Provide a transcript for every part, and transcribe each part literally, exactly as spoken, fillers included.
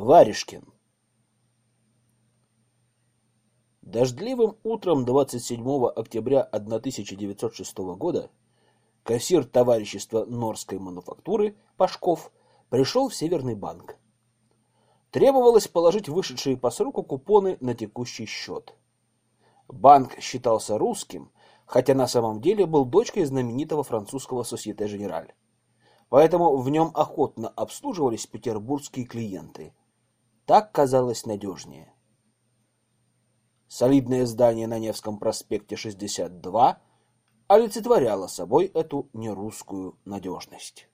Варежкин. Дождливым утром двадцать седьмого октября тысяча девятьсот шестого года кассир товарищества Норской мануфактуры Пашков пришел в Северный банк. Требовалось положить вышедшие по сроку купоны на текущий счет. Банк считался русским, хотя на самом деле был дочкой знаменитого французского Société Générale. Поэтому в нем охотно обслуживались петербургские клиенты. Так казалось надежнее. Солидное здание на Невском проспекте шестьдесят два олицетворяло собой эту нерусскую надежность.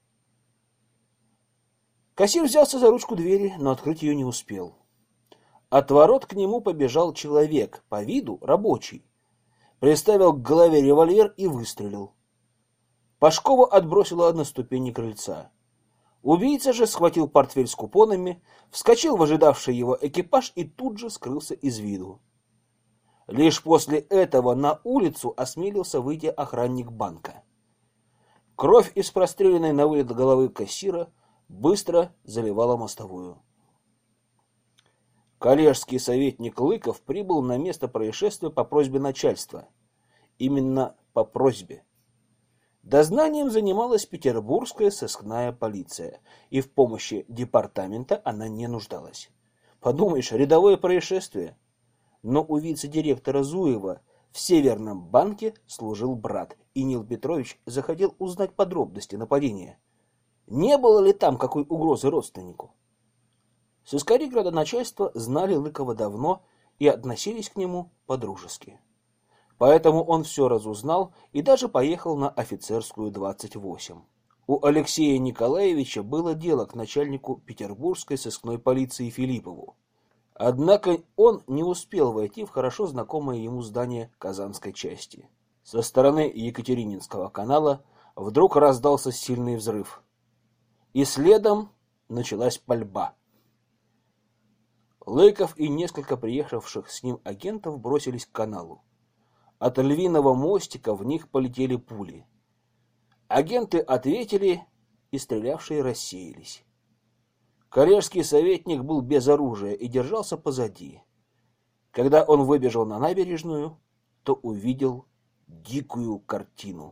Кассир взялся за ручку двери, но открыть ее не успел. От ворот к нему побежал человек, по виду рабочий. Приставил к голове револьвер и выстрелил. Пашкова отбросило на ступени крыльца. Убийца же схватил портфель с купонами, вскочил в ожидавший его экипаж и тут же скрылся из виду. Лишь после этого на улицу осмелился выйти охранник банка. Кровь из простреленной на вылет головы кассира быстро заливала мостовую. Коллежский советник Лыков прибыл на место происшествия по просьбе начальства. Именно по просьбе. Дознанием занималась петербургская сыскная полиция, и в помощи департамента она не нуждалась. Подумаешь, рядовое происшествие. Но у вице-директора Зуева в Северном банке служил брат, и Нил Петрович захотел узнать подробности нападения. Не было ли там какой угрозы родственнику? Сыскари градоначальства знали Лыкова давно и относились к нему по-дружески. Поэтому он все разузнал и даже поехал на Офицерскую, двадцать восемь. У Алексея Николаевича было дело к начальнику петербургской сыскной полиции Филиппову. Однако он не успел войти в хорошо знакомое ему здание Казанской части. Со стороны Екатерининского канала вдруг раздался сильный взрыв. И следом началась пальба. Лыков и несколько приехавших с ним агентов бросились к каналу. От львиного мостика в них полетели пули. Агенты ответили, и стрелявшие рассеялись. Коллежский советник был без оружия и держался позади. Когда он выбежал на набережную, то увидел дикую картину.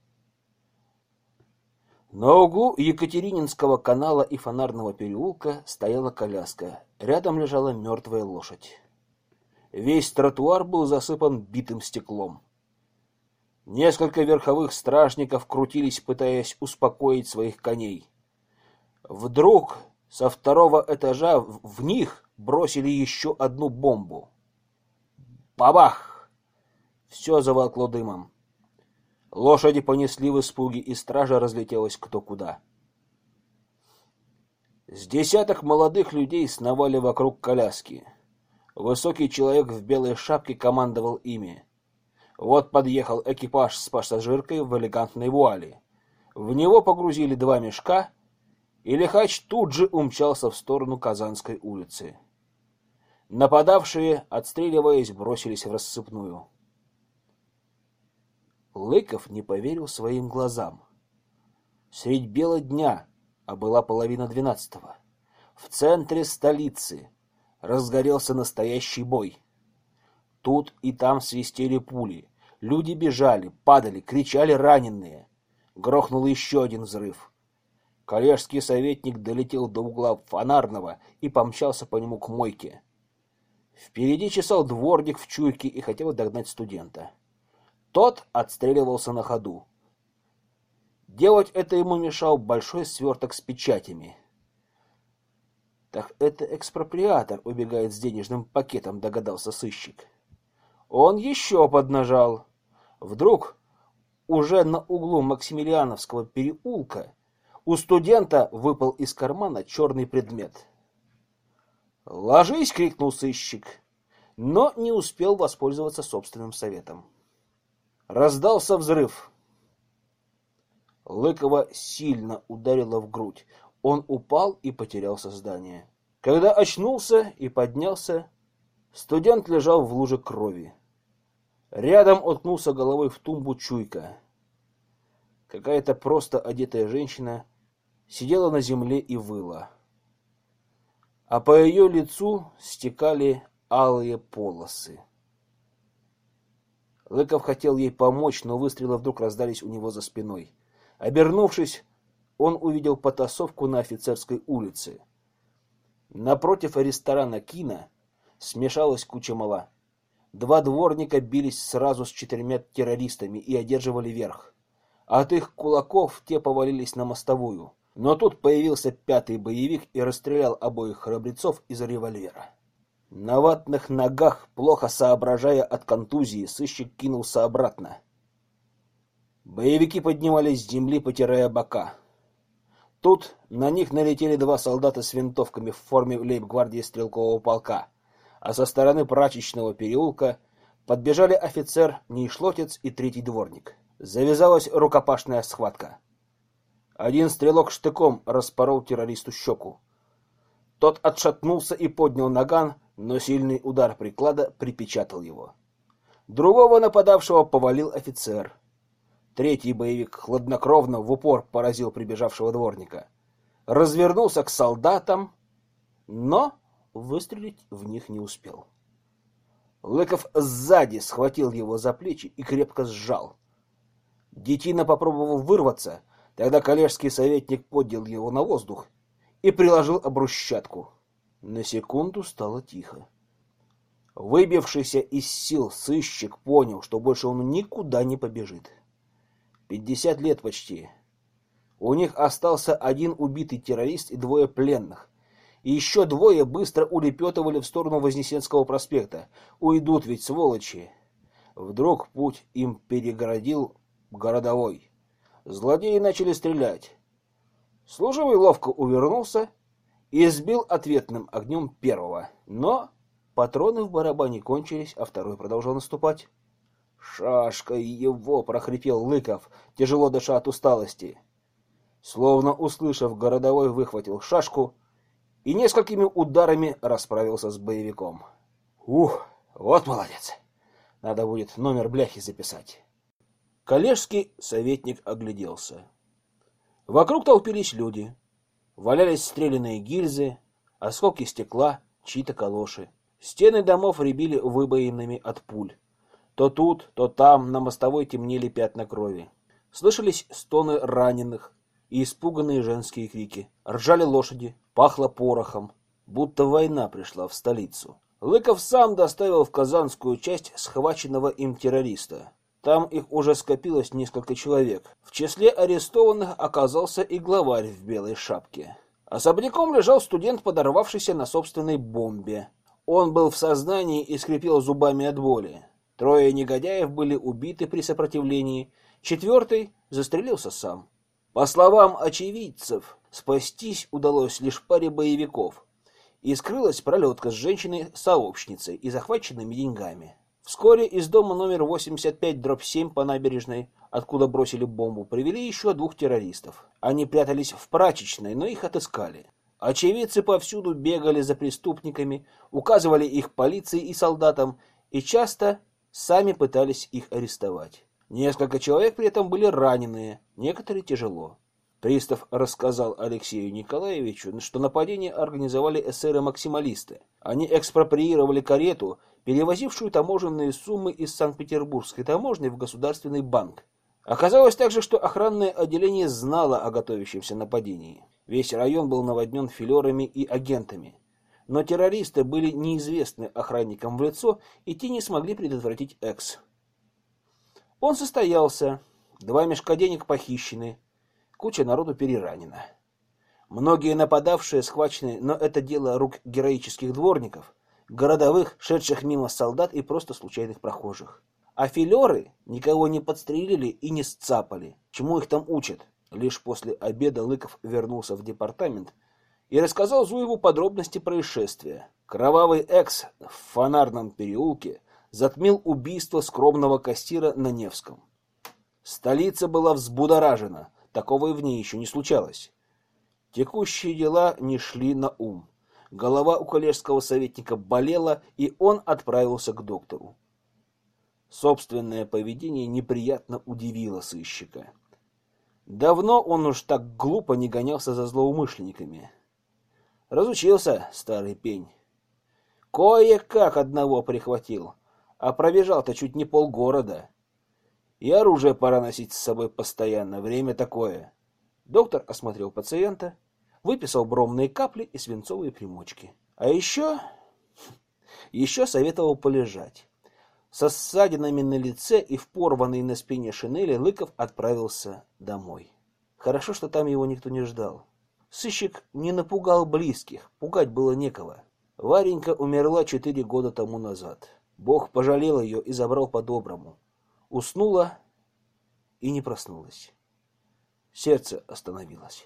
На углу Екатерининского канала и Фонарного переулка стояла коляска. Рядом лежала мертвая лошадь. Весь тротуар был засыпан битым стеклом. Несколько верховых стражников крутились, пытаясь успокоить своих коней. Вдруг со второго этажа в них бросили еще одну бомбу. Бабах! Все заволокло дымом. Лошади понесли в испуге, и стража разлетелась кто куда. С десяток молодых людей сновали вокруг коляски. Высокий человек в белой шапке командовал ими. Вот подъехал экипаж с пассажиркой в элегантной вуале. В него погрузили два мешка, и лихач тут же умчался в сторону Казанской улицы. Нападавшие, отстреливаясь, бросились в рассыпную. Лыков не поверил своим глазам. Средь бела дня, а была половина двенадцатого, в центре столицы разгорелся настоящий бой. Тут и там свистели пули. Люди бежали, падали, кричали раненые. Грохнул еще один взрыв. Коллежский советник долетел до угла Фонарного и помчался по нему к мойке. Впереди чесал дворник в чуйке и хотел догнать студента. Тот отстреливался на ходу. Делать это ему мешал большой сверток с печатями. Так это экспроприатор убегает с денежным пакетом, догадался сыщик. Он еще поднажал. Вдруг уже на углу Максимилиановского переулка у студента выпал из кармана черный предмет. «Ложись!» — крикнул сыщик, но не успел воспользоваться собственным советом. Раздался взрыв. Лыкова сильно ударило в грудь. Он упал и потерял сознание. Когда очнулся и поднялся, студент лежал в луже крови. Рядом уткнулся головой в тумбу чуйка. Какая-то просто одетая женщина сидела на земле и выла. а по ее лицу стекали алые полосы. Лыков хотел ей помочь, но выстрелы вдруг раздались у него за спиной. Обернувшись, он увидел потасовку на Офицерской улице. Напротив ресторана «Кино» смешалась куча мала. Два дворника бились сразу с четырьмя террористами и одерживали верх. От их кулаков те повалились на мостовую. Но тут появился пятый боевик и расстрелял обоих храбрецов из револьвера. На ватных ногах, плохо соображая от контузии, сыщик кинулся обратно. Боевики поднимались с земли, потирая бока. Тут на них налетели два солдата с винтовками в форме лейб-гвардии стрелкового полка, а со стороны прачечного переулка подбежали офицер Нейшлотец и третий дворник. Завязалась рукопашная схватка. Один стрелок штыком распорол террористу щеку. Тот отшатнулся и поднял наган, но сильный удар приклада припечатал его. Другого нападавшего повалил офицер. Третий боевик хладнокровно в упор поразил прибежавшего дворника. Развернулся к солдатам, но выстрелить в них не успел. Лыков сзади схватил его за плечи и крепко сжал. Детина попробовал вырваться, тогда коллежский советник поднял его на воздух и приложил об брусчатку. На секунду стало тихо. Выбившийся из сил сыщик понял, что больше он никуда не побежит. Пятьдесят лет почти. У них остался один убитый террорист и двое пленных. И еще двое быстро улепетывали в сторону Вознесенского проспекта. Уйдут ведь, сволочи. Вдруг путь им перегородил городовой. Злодеи начали стрелять. Служивый ловко увернулся и сбил ответным огнем первого. Но патроны в барабане кончились, а второй продолжал наступать. «Шашкой его!» — прохрипел Лыков, тяжело дыша от усталости. Словно услышав, городовой выхватил шашку и несколькими ударами расправился с боевиком. «Ух, вот молодец! Надо будет номер бляхи записать». Коллежский советник огляделся. Вокруг толпились люди. Валялись стрелянные гильзы, осколки стекла, чьи-то калоши. Стены домов рябили выбоинами от пуль. То тут, то там на мостовой темнели пятна крови. Слышались стоны раненых и испуганные женские крики. Ржали лошади, пахло порохом, будто война пришла в столицу. Лыков сам доставил в Казанскую часть схваченного им террориста. Там их уже скопилось несколько человек. В числе арестованных оказался и главарь в белой шапке. Особняком лежал студент, подорвавшийся на собственной бомбе. Он был в сознании и скрипел зубами от боли. Трое негодяев были убиты при сопротивлении, четвертый застрелился сам. По словам очевидцев, спастись удалось лишь паре боевиков, и скрылась пролетка с женщиной-сообщницей и захваченными деньгами. Вскоре из дома номер восемьдесят пять дробь семь по набережной, откуда бросили бомбу, привели еще двух террористов. Они прятались в прачечной, но их отыскали. Очевидцы повсюду бегали за преступниками, указывали их полиции и солдатам, и часто сами пытались их арестовать. Несколько человек при этом были раненые, некоторые тяжело. Пристав рассказал Алексею Николаевичу, что нападение организовали эсеры-максималисты. Они экспроприировали карету, перевозившую таможенные суммы из Санкт-Петербургской таможни в Государственный банк. Оказалось также, что охранное отделение знало о готовящемся нападении. Весь район был наводнен филерами и агентами. Но террористы были неизвестны охранникам в лицо, и те не смогли предотвратить экс. Он состоялся, два мешка денег похищены, куча народу переранена. Многие нападавшие схвачены, но это дело рук героических дворников, городовых, шедших мимо солдат и просто случайных прохожих. А филеры никого не подстрелили и не сцапали. Чему их там учат? Лишь после обеда Лыков вернулся в департамент и рассказал Зуеву подробности происшествия. Кровавый экс в Фонарном переулке затмил убийство скромного кассира на Невском. Столица была взбудоражена, такого и в ней еще не случалось. Текущие дела не шли на ум. Голова у коллежского советника болела, и он отправился к доктору. Собственное поведение неприятно удивило сыщика. Давно он уж так глупо не гонялся за злоумышленниками. Разучился, старый пень. Кое-как одного прихватил, а пробежал-то чуть не полгорода. И оружие пора носить с собой постоянно, время такое. Доктор осмотрел пациента, выписал бромные капли и свинцовые примочки. А еще... еще советовал полежать. Со ссадинами на лице и в порванной на спине шинели Лыков отправился домой. Хорошо, что там его никто не ждал. Сыщик не напугал близких, пугать было некого. Варенька умерла четыре года тому назад. Бог пожалел ее и забрал по-доброму. Уснула и не проснулась. Сердце остановилось.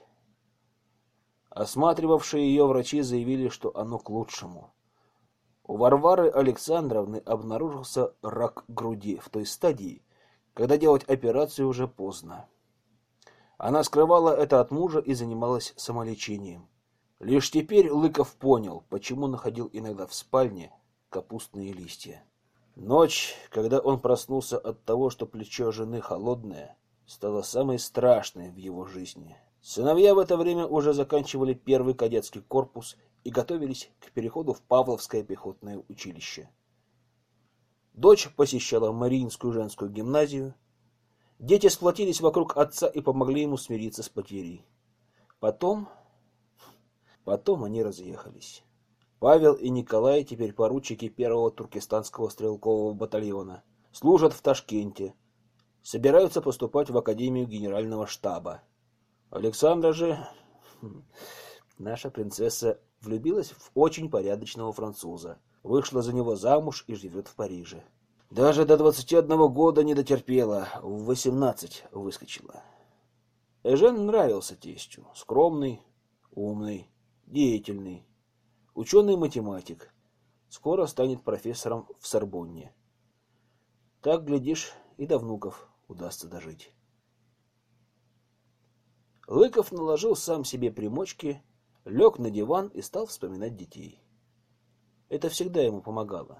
Осматривавшие ее врачи заявили, что оно к лучшему. У Варвары Александровны обнаружился рак груди в той стадии, когда делать операцию уже поздно. Она скрывала это от мужа и занималась самолечением. Лишь теперь Лыков понял, почему находил иногда в спальне капустные листья. Ночь, когда он проснулся от того, что плечо жены холодное, стала самой страшной в его жизни. Сыновья в это время уже заканчивали первый кадетский корпус и готовились к переходу в Павловское пехотное училище. Дочь посещала Мариинскую женскую гимназию. Дети сплотились вокруг отца и помогли ему смириться с потерей. Потом... Потом они разъехались. Павел и Николай теперь поручики первого туркестанского стрелкового батальона. Служат в Ташкенте. Собираются поступать в Академию Генерального штаба. Александра же, наша принцесса, влюбилась в очень порядочного француза. Вышла за него замуж и живет в Париже. Даже до двадцати одного года не дотерпела, в восемнадцать выскочила. Эжен нравился тестю. Скромный, умный, деятельный, ученый-математик. Скоро станет профессором в Сорбонне. Так, глядишь, и до внуков удастся дожить. Лыков наложил сам себе примочки, лег на диван и стал вспоминать детей. Это всегда ему помогало.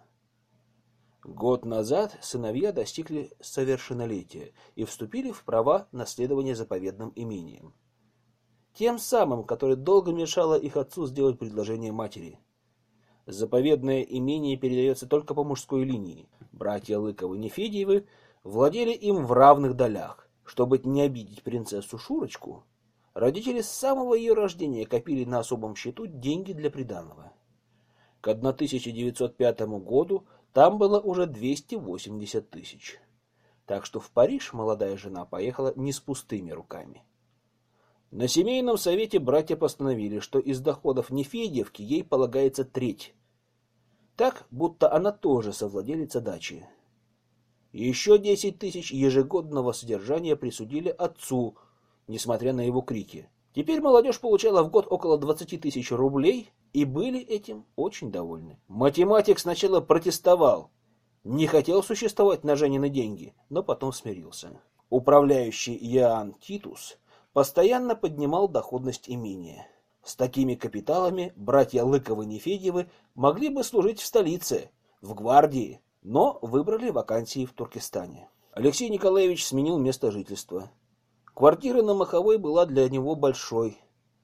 Год назад сыновья достигли совершеннолетия и вступили в права наследования заповедным имением. Тем самым, которое долго мешало их отцу сделать предложение матери. Заповедное имение передается только по мужской линии. Братья Лыковы-Нефедьевы владели им в равных долях. Чтобы не обидеть принцессу Шурочку, родители с самого ее рождения копили на особом счету деньги для приданого. К тысяча девятьсот пятому году там было уже двести восемьдесят тысяч. Так что в Париж молодая жена поехала не с пустыми руками. На семейном совете братья постановили, что из доходов Нефедьевки ей полагается треть. Так, будто она тоже совладелица дачи. Еще десять тысяч ежегодного содержания присудили отцу, несмотря на его крики. Теперь молодежь получала в год около двадцати тысяч рублей и были этим очень довольны. Математик сначала протестовал, не хотел существовать на Женины деньги, но потом смирился. Управляющий Иоанн Титус постоянно поднимал доходность имения. С такими капиталами братья Лыковы-Нефедьевы могли бы служить в столице, в гвардии, но выбрали вакансии в Туркестане. Алексей Николаевич сменил место жительства. Квартира на Маховой была для него большой.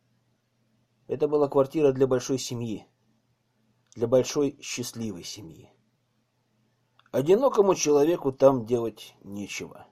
Это была квартира для большой семьи, для большой счастливой семьи. Одинокому человеку там делать нечего.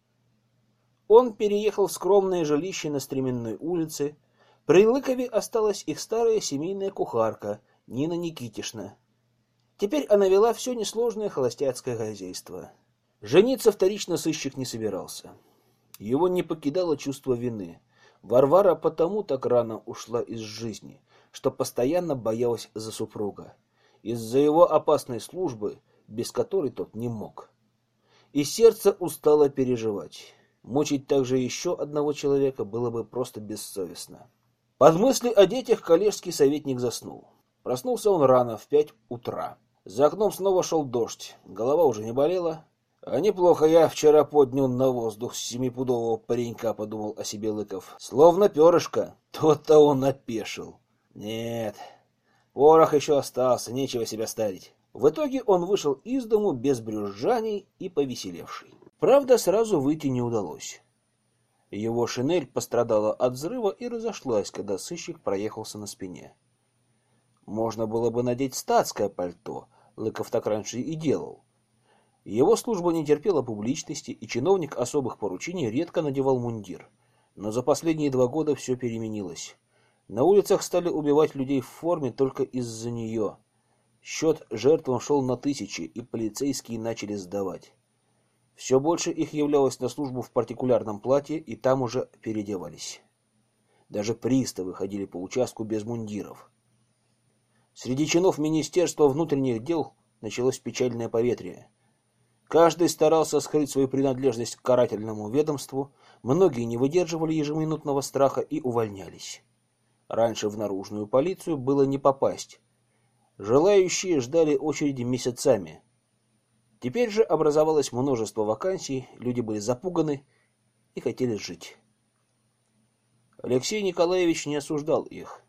Он переехал в скромное жилище на Стременной улице. При Лыкове осталась их старая семейная кухарка Нина Никитишна. Теперь она вела все несложное холостяцкое хозяйство. Жениться вторично сыщик не собирался. Его не покидало чувство вины. Варвара потому так рано ушла из жизни, что постоянно боялась за супруга, из-за его опасной службы, без которой тот не мог. И сердце устало переживать. Мучить также еще одного человека было бы просто бессовестно. Под мысли о детях коллежский советник заснул. Проснулся он рано, в пять утра. За окном снова шел дождь, голова уже не болела. А неплохо я вчера поднял на воздух семипудового паренька, подумал о себе Лыков. Словно перышко, тот-то он опешил. Нет, порох еще остался, нечего себя старить. В итоге он вышел из дому без брюзжаний и повеселевший. Правда, сразу выйти не удалось. Его шинель пострадала от взрыва и разошлась, когда сыщик проехался на спине. Можно было бы надеть статское пальто, Лыков так раньше и делал. Его служба не терпела публичности, и чиновник особых поручений редко надевал мундир. Но за последние два года все переменилось. На улицах стали убивать людей в форме только из-за нее. Счет жертвам шел на тысячи, и полицейские начали сдавать. Все больше их являлось на службу в партикулярном платье, и там уже переодевались. Даже приставы ходили по участку без мундиров. Среди чинов Министерства внутренних дел началось печальное поветрие. Каждый старался скрыть свою принадлежность к карательному ведомству, многие не выдерживали ежеминутного страха и увольнялись. Раньше в наружную полицию было не попасть. Желающие ждали очереди месяцами. Теперь же образовалось множество вакансий, люди были запуганы и хотели жить. Алексей Николаевич не осуждал их.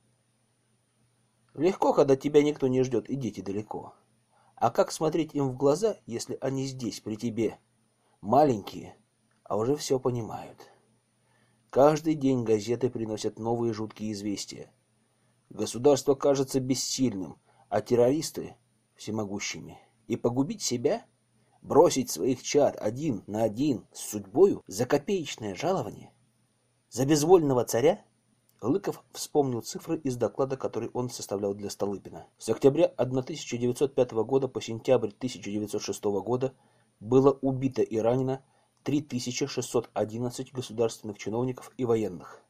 Легко, когда тебя никто не ждет, и дети далеко. А как смотреть им в глаза, если они здесь, при тебе? Маленькие, а уже все понимают. Каждый день газеты приносят новые жуткие известия. Государство кажется бессильным, а террористы — всемогущими. И погубить себя? Бросить своих чад один на один с судьбою за копеечное жалование? За безвольного царя? Лыков вспомнил цифры из доклада, который он составлял для Столыпина. С октября тысяча девятьсот пятого года по сентябрь тысяча девятьсот шестого года было убито и ранено три тысячи шестьсот одиннадцать государственных чиновников и военных.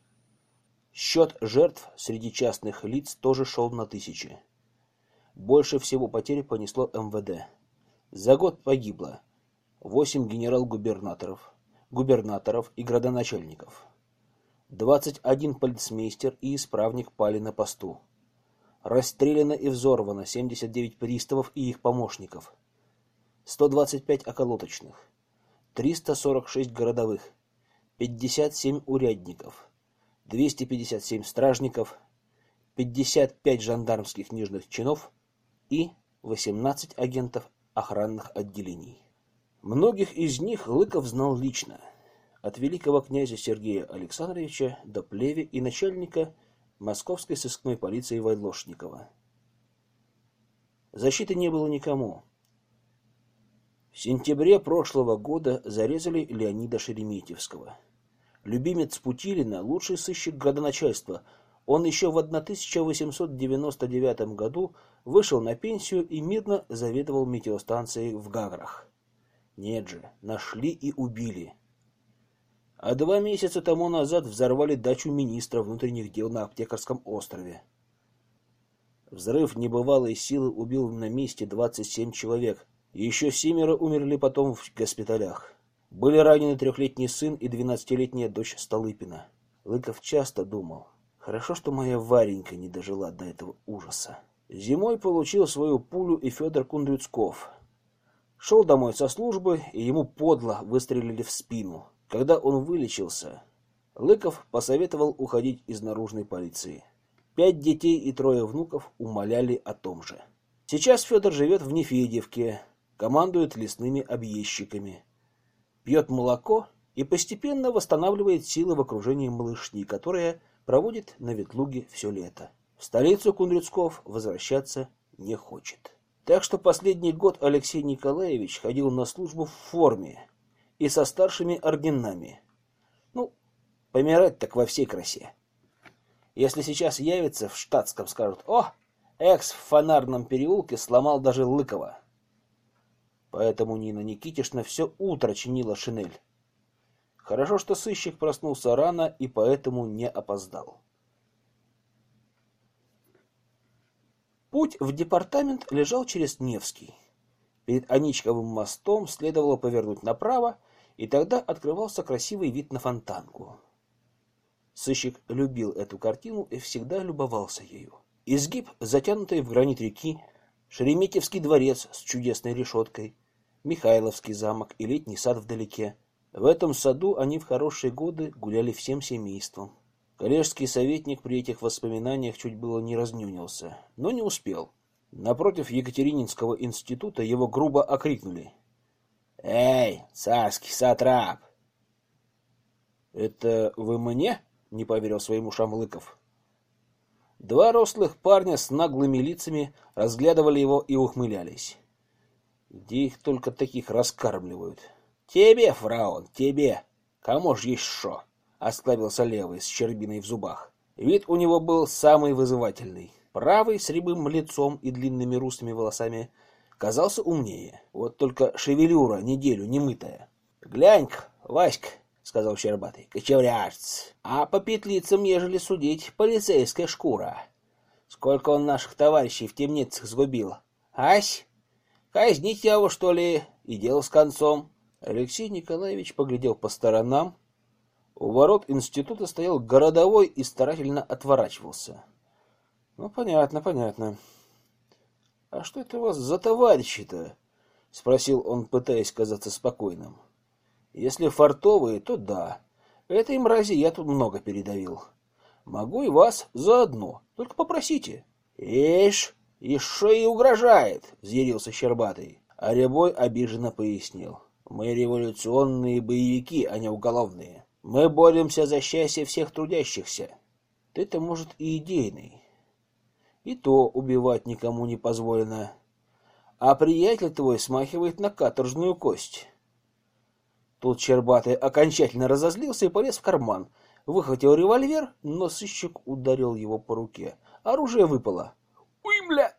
Счет жертв среди частных лиц тоже шел на тысячи. Больше всего потерь понесло эм вэ дэ. За год погибло восемь генерал-губернаторов, губернаторов и градоначальников. двадцать один полицмейстер и исправник пали на посту. Расстреляно и взорвано семьдесят девять приставов и их помощников. сто двадцать пять околоточных. триста сорок шесть городовых. пятьдесят семь урядников. двести пятьдесят семь стражников. пятьдесят пять жандармских нижних чинов и восемнадцать агентов охранных отделений. Многих из них Лыков знал лично. От великого князя Сергея Александровича до плеви и начальника московской сыскной полиции Войлошникова. Защиты не было никому. В сентябре прошлого года зарезали Леонида Шереметьевского. Любимец Путилина, лучший сыщик градоначальства. Он еще в тысяча восемьсот девяносто девятом году вышел на пенсию и мирно заведовал метеостанцией в Гаграх. Нет же, нашли и убили. А два месяца тому назад взорвали дачу министра внутренних дел на Аптекарском острове. Взрыв небывалой силы убил на месте двадцать семь человек. Еще семеро умерли потом в госпиталях. Были ранены трехлетний сын и двенадцатилетняя дочь Столыпина. Лыков часто думал, хорошо, что моя Варенька не дожила до этого ужаса. Зимой получил свою пулю и Федор Кундрюцков. Шел домой со службы, и ему подло выстрелили в спину. Когда он вылечился, Лыков посоветовал уходить из наружной полиции. Пять детей и трое внуков умоляли о том же. Сейчас Федор живет в Нефедьевке, командует лесными объездчиками, пьет молоко и постепенно восстанавливает силы в окружении малышни, которая проводит на Ветлуге все лето. В столицу Кундрюцков возвращаться не хочет. Так что последний год Алексей Николаевич ходил на службу в форме и со старшими орденами. Ну, помирать так во всей красе. Если сейчас явится в штатском, скажут: «О, экс в Фонарном переулке сломал даже Лыкова». Поэтому Нина Никитишна все утро чинила шинель. Хорошо, что сыщик проснулся рано и поэтому не опоздал. Путь в департамент лежал через Невский. Перед Аничковым мостом следовало повернуть направо, и тогда открывался красивый вид на Фонтанку. Сыщик любил эту картину и всегда любовался ею. Изгиб, затянутый в гранит реки, Шереметьевский дворец с чудесной решеткой, Михайловский замок и летний сад вдалеке. В этом саду они в хорошие годы гуляли всем семейством. Коллежский советник при этих воспоминаниях чуть было не разнюнился, но не успел. Напротив Екатерининского института его грубо окрикнули: «Эй, царский сатрап!» «Это вы мне?» — не поверил своим ушам Лыков. Два рослых парня с наглыми лицами разглядывали его и ухмылялись. Где их только таких раскармливают? Тебе, фраун, тебе! Кому ж еще? Осклабился левый с щербиной в зубах. Вид у него был самый вызывательный. Правый с рябым лицом и длинными русыми волосами казался умнее. Вот только шевелюра неделю не мытая. Глянь-ка, Васька, — сказал Щербатый, — кочевряжец, а по петлицам, ежели судить, полицейская шкура. Сколько он наших товарищей в темницах сгубил. Ась, казнить его, что ли, и дело с концом. Алексей Николаевич поглядел по сторонам. У ворот института стоял городовой и старательно отворачивался. Ну, понятно, понятно. — А что это у вас за товарищи-то? — спросил он, пытаясь казаться спокойным. — Если фартовые, то да. Этой мрази я тут много передавил. Могу и вас заодно. Только попросите. — Ишь, еще и угрожает, — взъярился Щербатый. А Рябой обиженно пояснил. — Мы революционные боевики, а не уголовные. Мы боремся за счастье всех трудящихся. Ты-то, может, и идейный. И то убивать никому не позволено. А приятель твой смахивает на каторжную кость. Тут Щербатый окончательно разозлился и полез в карман. Выхватил револьвер, но сыщик ударил его по руке. Оружие выпало. «Уй, бля!»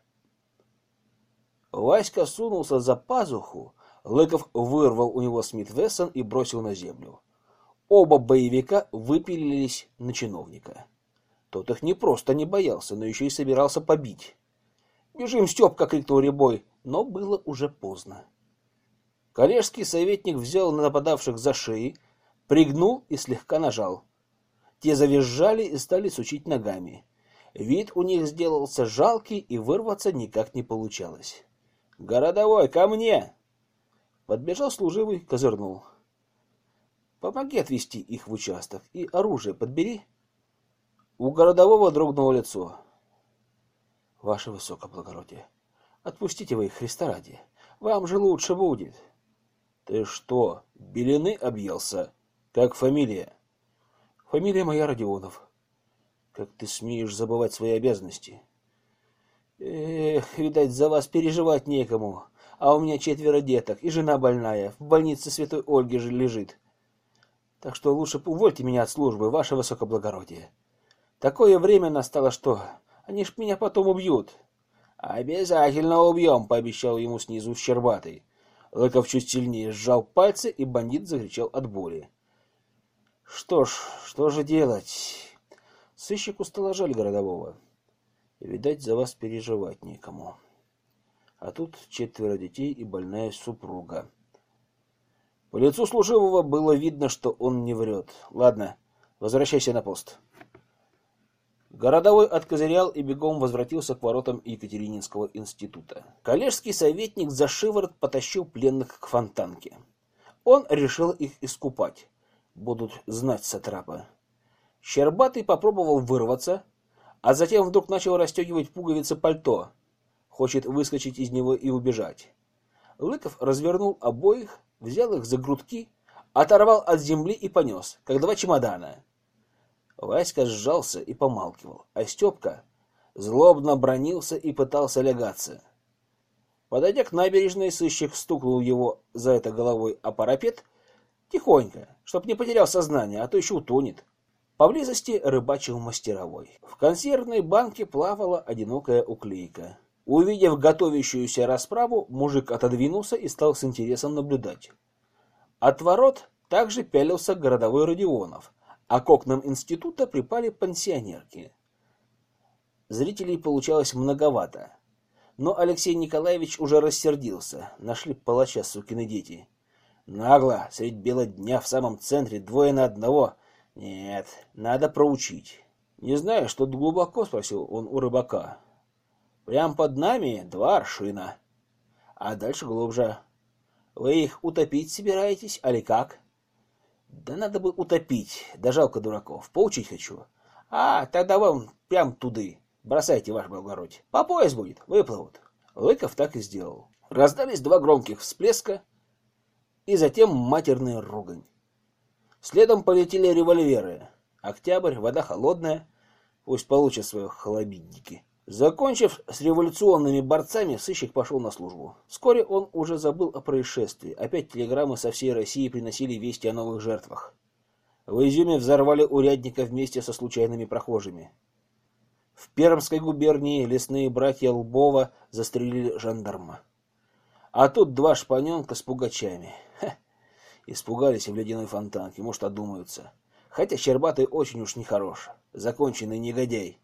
Васька сунулся за пазуху. Лыков вырвал у него Смит-Вессон и бросил на землю. Оба боевика выпилились на чиновника. Тот их не просто не боялся, но еще и собирался побить. «Бежим, Степка!» — крикнул Рябой, но было уже поздно. Коллежский советник взял нападавших за шеи, пригнул и слегка нажал. Те завизжали и стали сучить ногами. Вид у них сделался жалкий, и вырваться никак не получалось. «Городовой, ко мне!» Подбежал служивый, козырнул. «Помоги отвезти их в участок и оружие подбери». У городового дрогнуло лицо. — Ваше высокоблагородие, отпустите вы их, Христа ради. Вам же лучше будет. — Ты что, белины объелся? Как фамилия? — Фамилия моя Родионов. — Как ты смеешь забывать свои обязанности? — Эх, видать, за вас переживать некому. А у меня четверо деток, и жена больная. В больнице Святой Ольги же лежит. Так что лучше увольте меня от службы, ваше высокоблагородие. Такое время настало, что они ж меня потом убьют. — Обязательно убьем, — пообещал ему снизу Щербатый. Лыков чуть сильнее сжал пальцы, и бандит закричал от боли. — Что ж, что же делать? Сыщику стало жаль городового. Видать, за вас переживать некому. А тут четверо детей и больная супруга. По лицу служивого было видно, что он не врет. — Ладно, возвращайся на пост. Городовой откозырял и бегом возвратился к воротам Екатерининского института. Коллежский советник за шиворот потащил пленных к фонтанке. Он решил их искупать. Будут знать сатрапы. Щербатый попробовал вырваться, а затем вдруг начал расстегивать пуговицы пальто. Хочет выскочить из него и убежать. Лыков развернул обоих, взял их за грудки, оторвал от земли и понес, как два чемодана. Васька сжался и помалкивал, а Степка злобно бранился и пытался лягаться. Подойдя к набережной, сыщик стукнул его за это головой о парапет тихонько, чтоб не потерял сознание, а то еще утонет. Поблизости рыбачил мастеровой. В консервной банке плавала одинокая уклейка. Увидев готовящуюся расправу, мужик отодвинулся и стал с интересом наблюдать. От ворот также пялился городовой Родионов, а к окнам института припали пансионерки. Зрителей получалось многовато, но Алексей Николаевич уже рассердился. Нашли палача, сукины дети. Нагло, средь бела дня в самом центре, двое на одного. Нет, надо проучить. Не знаю, что тут глубоко, спросил он у рыбака. Прям под нами два аршина. А дальше глубже. Вы их утопить собираетесь, али как? Да надо бы утопить, да жалко дураков, поучить хочу. А, тогда вам прям туды. Бросайте, ваше благородие. По пояс будет, выплывут. Лыков так и сделал. Раздались два громких всплеска, и затем матерная ругань. Следом полетели револьверы. Октябрь, вода холодная. Пусть получат свои холобидники. Закончив с революционными борцами, сыщик пошел на службу. Вскоре он уже забыл о происшествии. Опять телеграммы со всей России приносили вести о новых жертвах. В Изюме взорвали урядника вместе со случайными прохожими. В Пермской губернии лесные братья Лбова застрелили жандарма. А тут два шпаненка с пугачами. Ха. Испугались и в ледяной фонтанке, может, одумаются. Хотя Щербатый очень уж нехорош, законченный негодяй.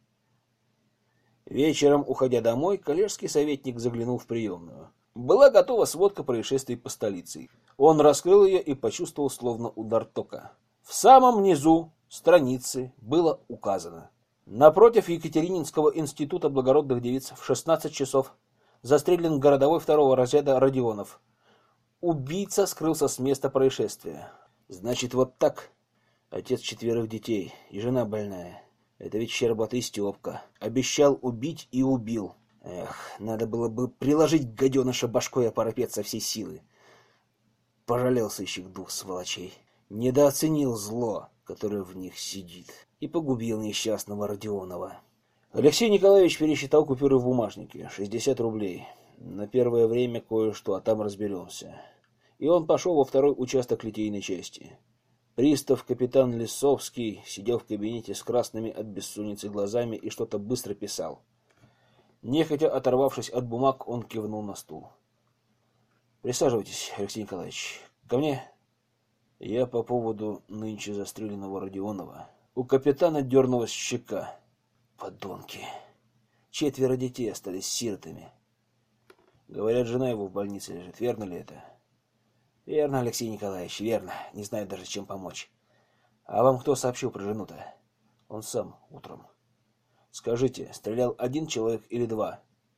Вечером, уходя домой, коллежский советник заглянул в приемную. Была готова сводка происшествий по столице. Он раскрыл ее и почувствовал словно удар тока. В самом низу страницы было указано: напротив Екатерининского института благородных девиц в шестнадцать часов застрелен городовой второго разряда Родионов. Убийца скрылся с места происшествия. Значит, вот так. Отец четверых детей и жена больная. Это ведь Щербатый Степка. Обещал убить и убил. Эх, надо было бы приложить гаденыша башкой о парапет со всей силы. Пожалел сыщик двух сволочей. Недооценил зло, которое в них сидит. И погубил несчастного Родионова. Алексей Николаевич пересчитал купюры в бумажнике. шестьдесят рублей. На первое время кое-что, а там разберемся. И он пошел во второй участок литейной части. Пристав капитан Лисовский сидел в кабинете с красными от бессонницы глазами и что-то быстро писал. Нехотя оторвавшись от бумаг, он кивнул на стул. «Присаживайтесь, Алексей Николаевич. Ко мне?» «Я по поводу нынче застреленного Родионова». У капитана дернулась щека. «Подонки! Четверо детей остались сиротами. Говорят, жена его в больнице лежит. Верно ли это?» «Верно, Алексей Николаевич, верно. Не знаю даже, чем помочь. А вам кто сообщил про жену-то?» «Он сам утром». «Скажите, стрелял один человек или два?»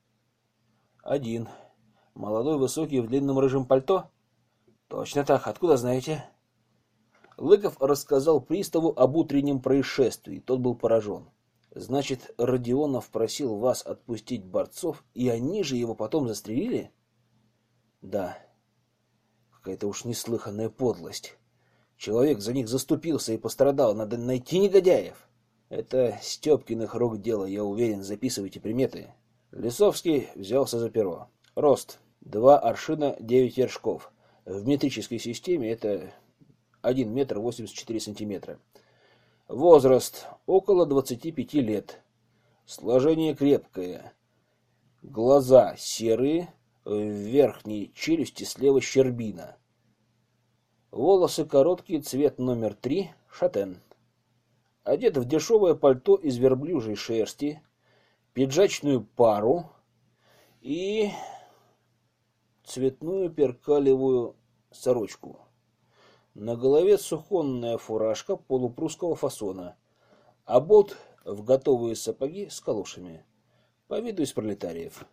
«Один. Молодой, высокий, в длинном рыжем пальто?» «Точно так. Откуда знаете?» Лыков рассказал приставу об утреннем происшествии. Тот был поражен. «Значит, Родионов просил вас отпустить борцов, и они же его потом застрелили?» «Да». Какая-то уж неслыханная подлость. Человек за них заступился и пострадал. Надо найти негодяев. Это Степкиных рук дело, я уверен. Записывайте приметы. Лисовский взялся за перо. Рост. Два аршина девять вершков. В метрической системе это один метр восемьдесят четыре сантиметра. Возраст. Около двадцати пяти лет. Сложение крепкое. Глаза серые. В верхней челюсти слева щербина. Волосы короткие, цвет номер три, шатен. Одет в дешевое пальто из верблюжьей шерсти, пиджачную пару и цветную перкалевую сорочку. На голове суконная фуражка полупрусского фасона, обут в готовые сапоги с калошами, по виду из пролетариев.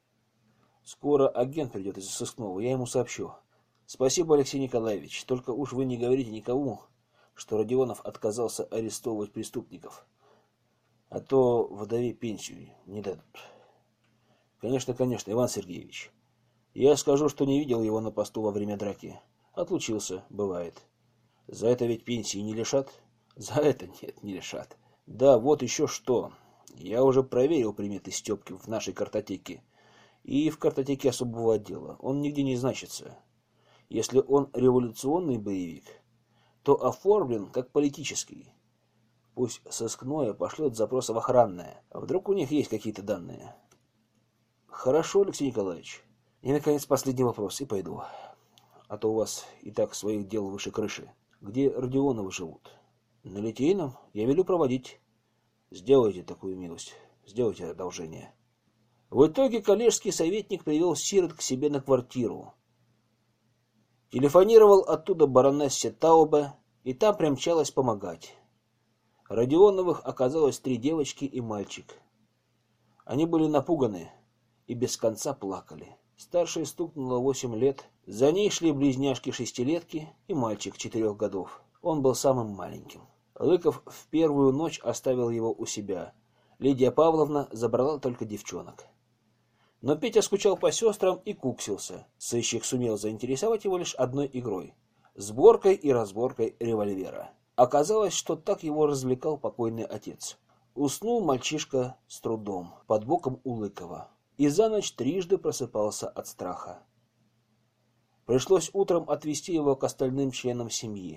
Скоро агент придет из сыскного, я ему сообщу. Спасибо, Алексей Николаевич, только уж вы не говорите никому, что Родионов отказался арестовывать преступников, а то вдове пенсию не дадут. Конечно, конечно, Иван Сергеевич. Я скажу, что не видел его на посту во время драки. Отлучился, бывает. За это ведь пенсии не лишат? За это нет, не лишат. Да, вот еще что. Я уже проверил приметы Степки в нашей картотеке. И в картотеке особого отдела. Он нигде не значится. Если он революционный боевик, то оформлен как политический. Пусть сыскное пошлет запрос в охранное. А вдруг у них есть какие-то данные? Хорошо, Алексей Николаевич. И, наконец, последний вопрос, и пойду. А то у вас и так своих дел выше крыши. Где Родионовы живут? На Литейном. Я велю проводить. Сделайте такую милость. Сделайте одолжение. В итоге коллежский советник привел сирот к себе на квартиру. Телефонировал оттуда баронессе Таубе, и та примчалась помогать. Родионовых оказалось три девочки и мальчик. Они были напуганы и без конца плакали. Старшей стукнуло восемь лет, за ней шли близняшки-шестилетки и мальчик четырех годов. Он был самым маленьким. Лыков в первую ночь оставил его у себя. Лидия Павловна забрала только девчонок. Но Петя скучал по сестрам и куксился. Сыщик сумел заинтересовать его лишь одной игрой — сборкой и разборкой револьвера. Оказалось, что так его развлекал покойный отец. Уснул мальчишка с трудом, под боком у Лыкова, и за ночь трижды просыпался от страха. Пришлось утром отвезти его к остальным членам семьи.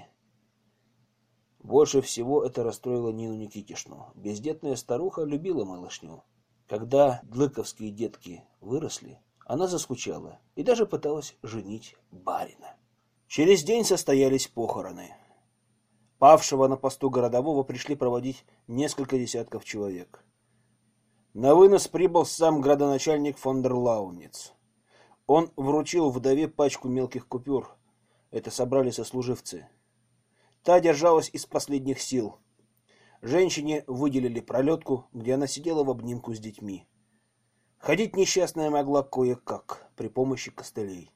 Больше всего это расстроило Нину Никитишну. Бездетная старуха любила малышню. Когда лыковские детки выросли, она заскучала и даже пыталась женить барина. Через день состоялись похороны. Павшего на посту городового пришли проводить несколько десятков человек. На вынос прибыл сам градоначальник фон дер Лауниц. Он вручил вдове пачку мелких купюр. Это собрали сослуживцы. Та держалась из последних сил. Женщине выделили пролетку, где она сидела в обнимку с детьми. Ходить несчастная могла кое-как, при помощи костылей.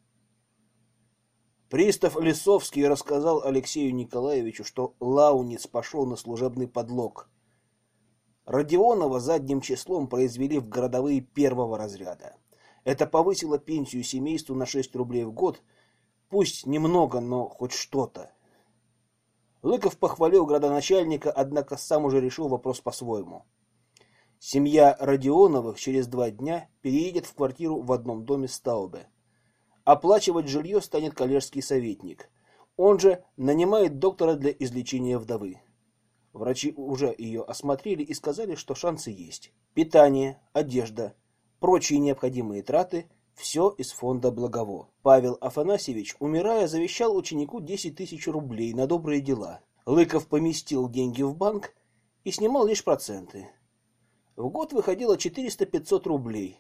Пристав Лисовский рассказал Алексею Николаевичу, что Лауниц пошел на служебный подлог. Родионова задним числом произвели в городовые первого разряда. Это повысило пенсию семейству на шесть рублей в год, пусть немного, но хоть что-то. Лыков похвалил градоначальника, однако сам уже решил вопрос по-своему. Семья Родионовых через два дня переедет в квартиру в одном доме с Таубе. Оплачивать жилье станет коллежский советник. Он же нанимает доктора для излечения вдовы. Врачи уже ее осмотрели и сказали, что шансы есть. Питание, одежда, прочие необходимые траты – все из фонда Благово. Павел Афанасьевич, умирая, завещал ученику десять тысяч рублей на добрые дела. Лыков поместил деньги в банк и снимал лишь проценты. В год выходило четыреста-пятьсот рублей.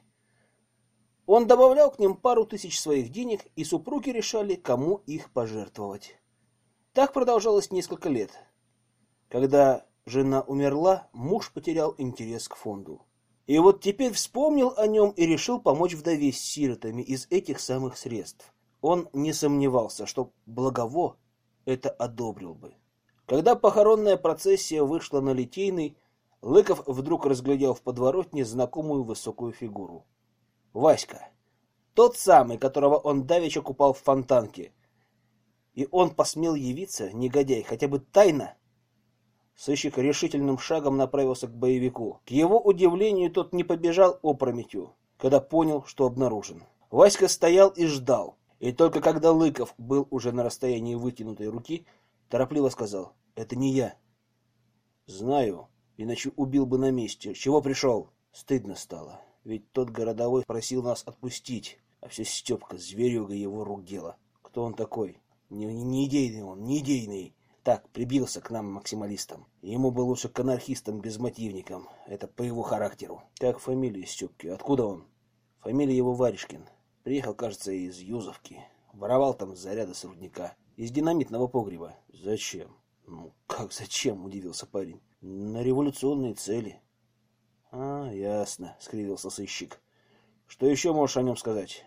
Он добавлял к ним пару тысяч своих денег, и супруги решали, кому их пожертвовать. Так продолжалось несколько лет. Когда жена умерла, муж потерял интерес к фонду. И вот теперь вспомнил о нем и решил помочь вдове с сиротами из этих самых средств. Он не сомневался, что Благово это одобрил бы. Когда похоронная процессия вышла на Литейный, Лыков вдруг разглядел в подворотне знакомую высокую фигуру. Васька. Тот самый, которого он давеча купал в Фонтанке. И он посмел явиться, негодяй, хотя бы тайно. Сыщик решительным шагом направился к боевику. К его удивлению, тот не побежал опрометью, когда понял, что обнаружен. Васька стоял и ждал. И только когда Лыков был уже на расстоянии вытянутой руки, торопливо сказал: «Это не я». «Знаю, иначе убил бы на месте. Чего пришел?» Стыдно стало. Ведь тот городовой просил нас отпустить, а все Степка, зверюга, его рук дело. Кто он такой? Не, не идейный он, не идейный. Так, прибился к нам максималистам. Ему бы лучше к анархистам-безмотивникам. Это по его характеру. Как фамилия Степки? Откуда он? Фамилия его Варежкин. Приехал, кажется, из Юзовки. Воровал там заряды с рудника. Из динамитного погреба. Зачем? Ну, как зачем? Удивился парень. На революционные цели. А, ясно, скривился сыщик. Что еще можешь о нем сказать?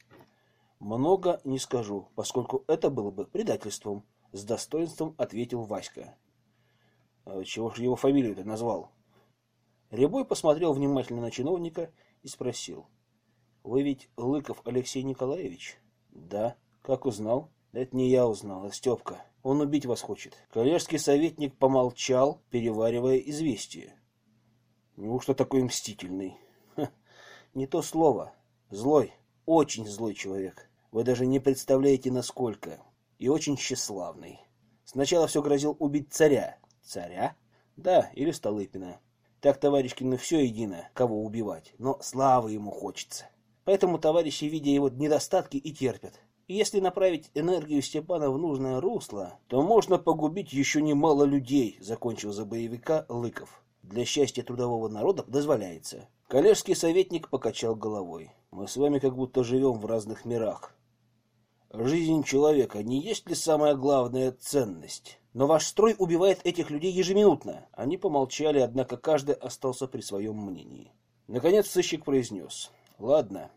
Много не скажу, поскольку это было бы предательством. С достоинством ответил Васька. А чего же его фамилию-то назвал? Рябой посмотрел внимательно на чиновника и спросил: «Вы ведь Лыков Алексей Николаевич?» «Да». «Как узнал?» «Это не я узнал, а Степка. Он убить вас хочет». Коллежский советник помолчал, переваривая известие. «Неужто такой мстительный?» Ха, не то слово. Злой, очень злой человек. Вы даже не представляете, насколько. И очень тщеславный. Сначала все грозил убить царя. Царя? Да, или Столыпина. Так товарищкину все едино, кого убивать, но славы ему хочется. Поэтому товарищи, видя его недостатки, и терпят. И если направить энергию Степана в нужное русло, то можно погубить еще немало людей, закончил за боевика Лыков. Для счастья трудового народа дозволяется. Коллежский советник покачал головой. Мы с вами как будто живем в разных мирах. Жизнь человека не есть ли самая главная ценность? Но ваш строй убивает этих людей ежеминутно. Они помолчали, однако каждый остался при своем мнении. Наконец сыщик произнес: ладно,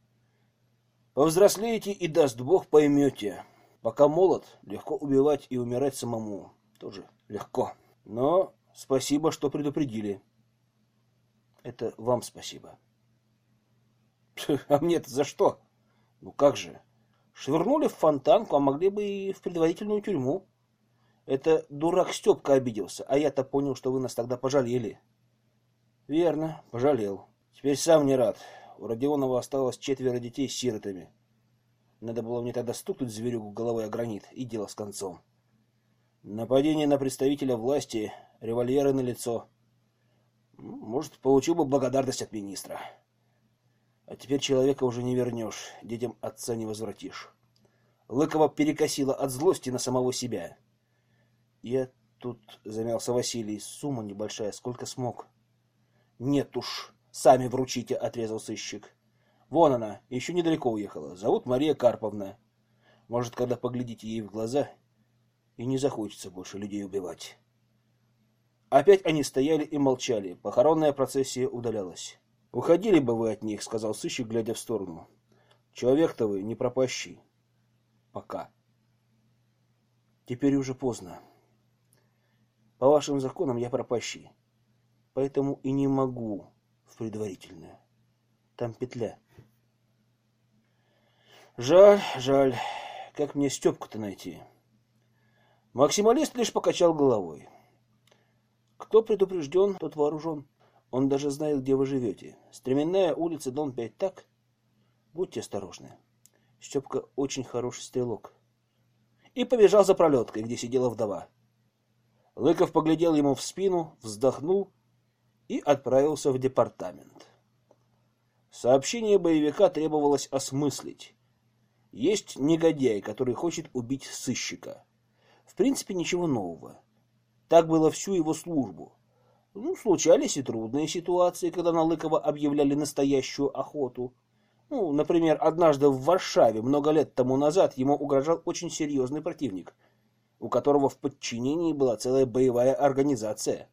повзрослеете и, даст Бог, поймете. Пока молод, легко убивать и умирать самому. Тоже легко. Но спасибо, что предупредили. Это вам спасибо. А мне-то за что? Ну как же? Швырнули в Фонтанку, а могли бы и в предварительную тюрьму. Это дурак Степка обиделся, а я-то понял, что вы нас тогда пожалели. Верно, пожалел. Теперь сам не рад. У Родионова осталось четверо детей с сиротами. Надо было мне тогда стукнуть зверюгу головой о гранит, и дело с концом. Нападение на представителя власти, револьверы на лицо. Может, получил бы благодарность от министра. А теперь человека уже не вернешь, детям отца не возвратишь. Лыкова перекосило от злости на самого себя. Я тут, замялся Василий, сумма небольшая, сколько смог. Нет уж, сами вручите, отрезал сыщик. Вон она, еще недалеко уехала. Зовут Мария Карповна. Может, когда поглядите ей в глаза, и не захочется больше людей убивать. Опять они стояли и молчали. Похоронная процессия удалялась. «Уходили бы вы от них», — сказал сыщик, глядя в сторону. «Человек-то вы не пропащий. Пока. Теперь уже поздно. По вашим законам я пропащий. Поэтому и не могу в предварительную. Там петля. Жаль, жаль. Как мне Степку-то найти?» Максималист лишь покачал головой. «Кто предупрежден, тот вооружен. Он даже знает, где вы живете. Стременная улица, дом пять, так? Будьте осторожны. Степка очень хороший стрелок». И побежал за пролеткой, где сидела вдова. Лыков поглядел ему в спину, вздохнул и отправился в департамент. Сообщение боевика требовалось осмыслить. Есть негодяй, который хочет убить сыщика. В принципе, ничего нового. Так было всю его службу. Ну, случались и трудные ситуации, когда на Лыкова объявляли настоящую охоту. Ну, например, однажды в Варшаве, много лет тому назад, ему угрожал очень серьезный противник, у которого в подчинении была целая боевая организация.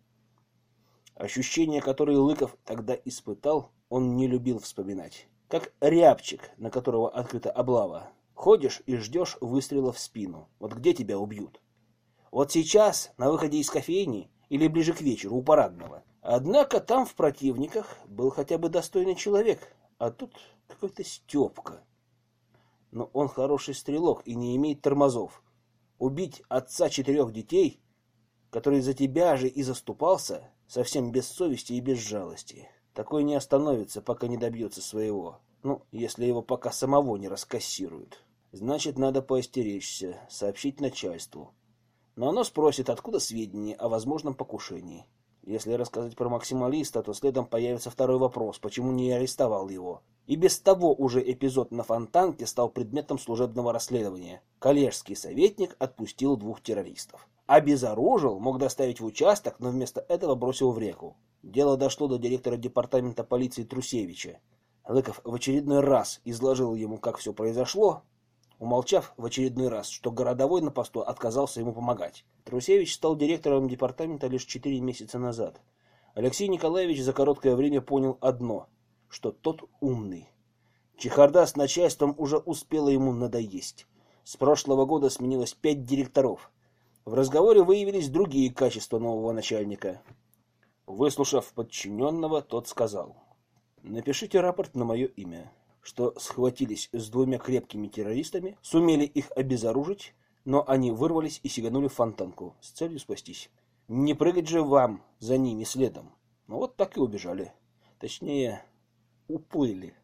Ощущения, которые Лыков тогда испытал, он не любил вспоминать. Как рябчик, на которого открыта облава. Ходишь и ждешь выстрела в спину. Вот где тебя убьют? Вот сейчас, на выходе из кофейни, или ближе к вечеру, у парадного. Однако там в противниках был хотя бы достойный человек, а тут какой-то Степка. Но он хороший стрелок и не имеет тормозов. Убить отца четырех детей, который за тебя же и заступался, совсем без совести и без жалости. Такой не остановится, пока не добьется своего. Ну, если его пока самого не раскассируют. Значит, надо поостеречься, сообщить начальству. Но оно спросит, откуда сведения о возможном покушении. Если рассказать про максималиста, то следом появится второй вопрос, почему не арестовал его. И без того уже эпизод на Фонтанке стал предметом служебного расследования. Коллежский советник отпустил двух террористов. Обезоружил, мог доставить в участок, но вместо этого бросил в реку. Дело дошло до директора департамента полиции Трусевича. Лыков в очередной раз изложил ему, как все произошло, умолчав в очередной раз, что городовой на посту отказался ему помогать. Трусевич стал директором департамента лишь четыре месяца назад. Алексей Николаевич за короткое время понял одно, что тот умный. Чехарда с начальством уже успела ему надоесть. С прошлого года сменилось пять директоров. В разговоре выявились другие качества нового начальника. Выслушав подчиненного, тот сказал: «Напишите рапорт на мое имя, что схватились с двумя крепкими террористами, сумели их обезоружить, но они вырвались и сиганули в Фонтанку с целью спастись. Не прыгать же вам за ними следом. Ну вот так и убежали. Точнее, уплыли».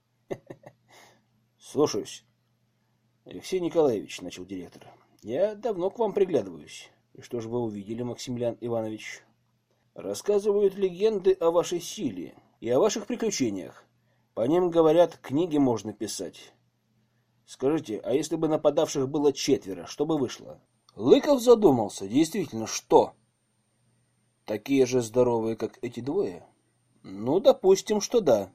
«Слушаюсь». «Алексей Николаевич», — начал директор, — «я давно к вам приглядываюсь. И что же вы увидели, Максимилиан Иванович?» «Рассказывают легенды о вашей силе и о ваших приключениях. По ним, говорят, книги можно писать. Скажите, а если бы нападавших было четверо, что бы вышло?» Лыков задумался. Действительно, что? Такие же здоровые, как эти двое? Ну, допустим, что да.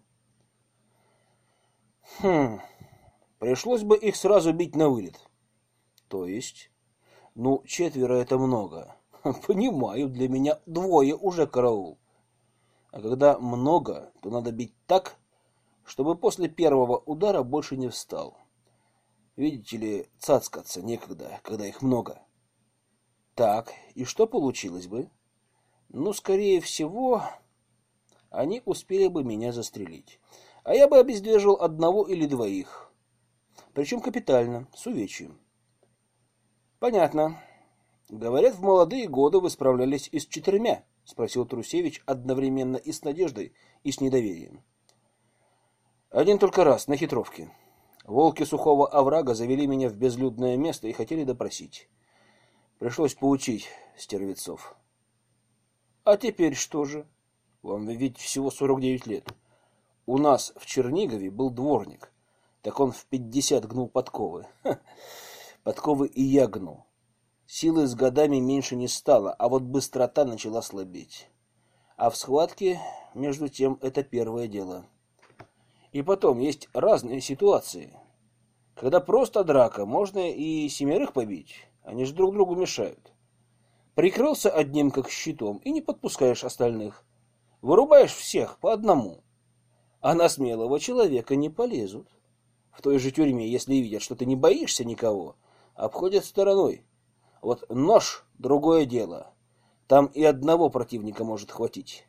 Хм, пришлось бы их сразу бить на вылет. То есть? Ну, четверо это много. Понимаю, для меня двое уже караул. А когда много, то надо бить так, чтобы после первого удара больше не встал. Видите ли, цацкаться некогда, когда их много. Так, и что получилось бы? Ну, скорее всего, они успели бы меня застрелить. А я бы обездвижил одного или двоих. Причем капитально, с увечьем. Понятно. Говорят, в молодые годы вы справлялись и с четырьмя. — спросил Трусевич одновременно и с надеждой, и с недоверием. «Один только раз, на хитровке. Волки сухого оврага завели меня в безлюдное место и хотели допросить. Пришлось поучить стервецов». «А теперь что же? Вам ведь всего сорок девять лет. У нас в Чернигове был дворник. Так он в пятьдесят гнул подковы. Ха, подковы и я гну. Силы с годами меньше не стало, а вот быстрота начала слабеть. А в схватке, между тем, это первое дело. И потом, есть разные ситуации. Когда просто драка, можно и семерых побить. Они же друг другу мешают. Прикрылся одним как щитом и не подпускаешь остальных. Вырубаешь всех по одному. А на смелого человека не полезут. В той же тюрьме, если видят, что ты не боишься никого, обходят стороной. Вот нож — другое дело. Там и одного противника может хватить.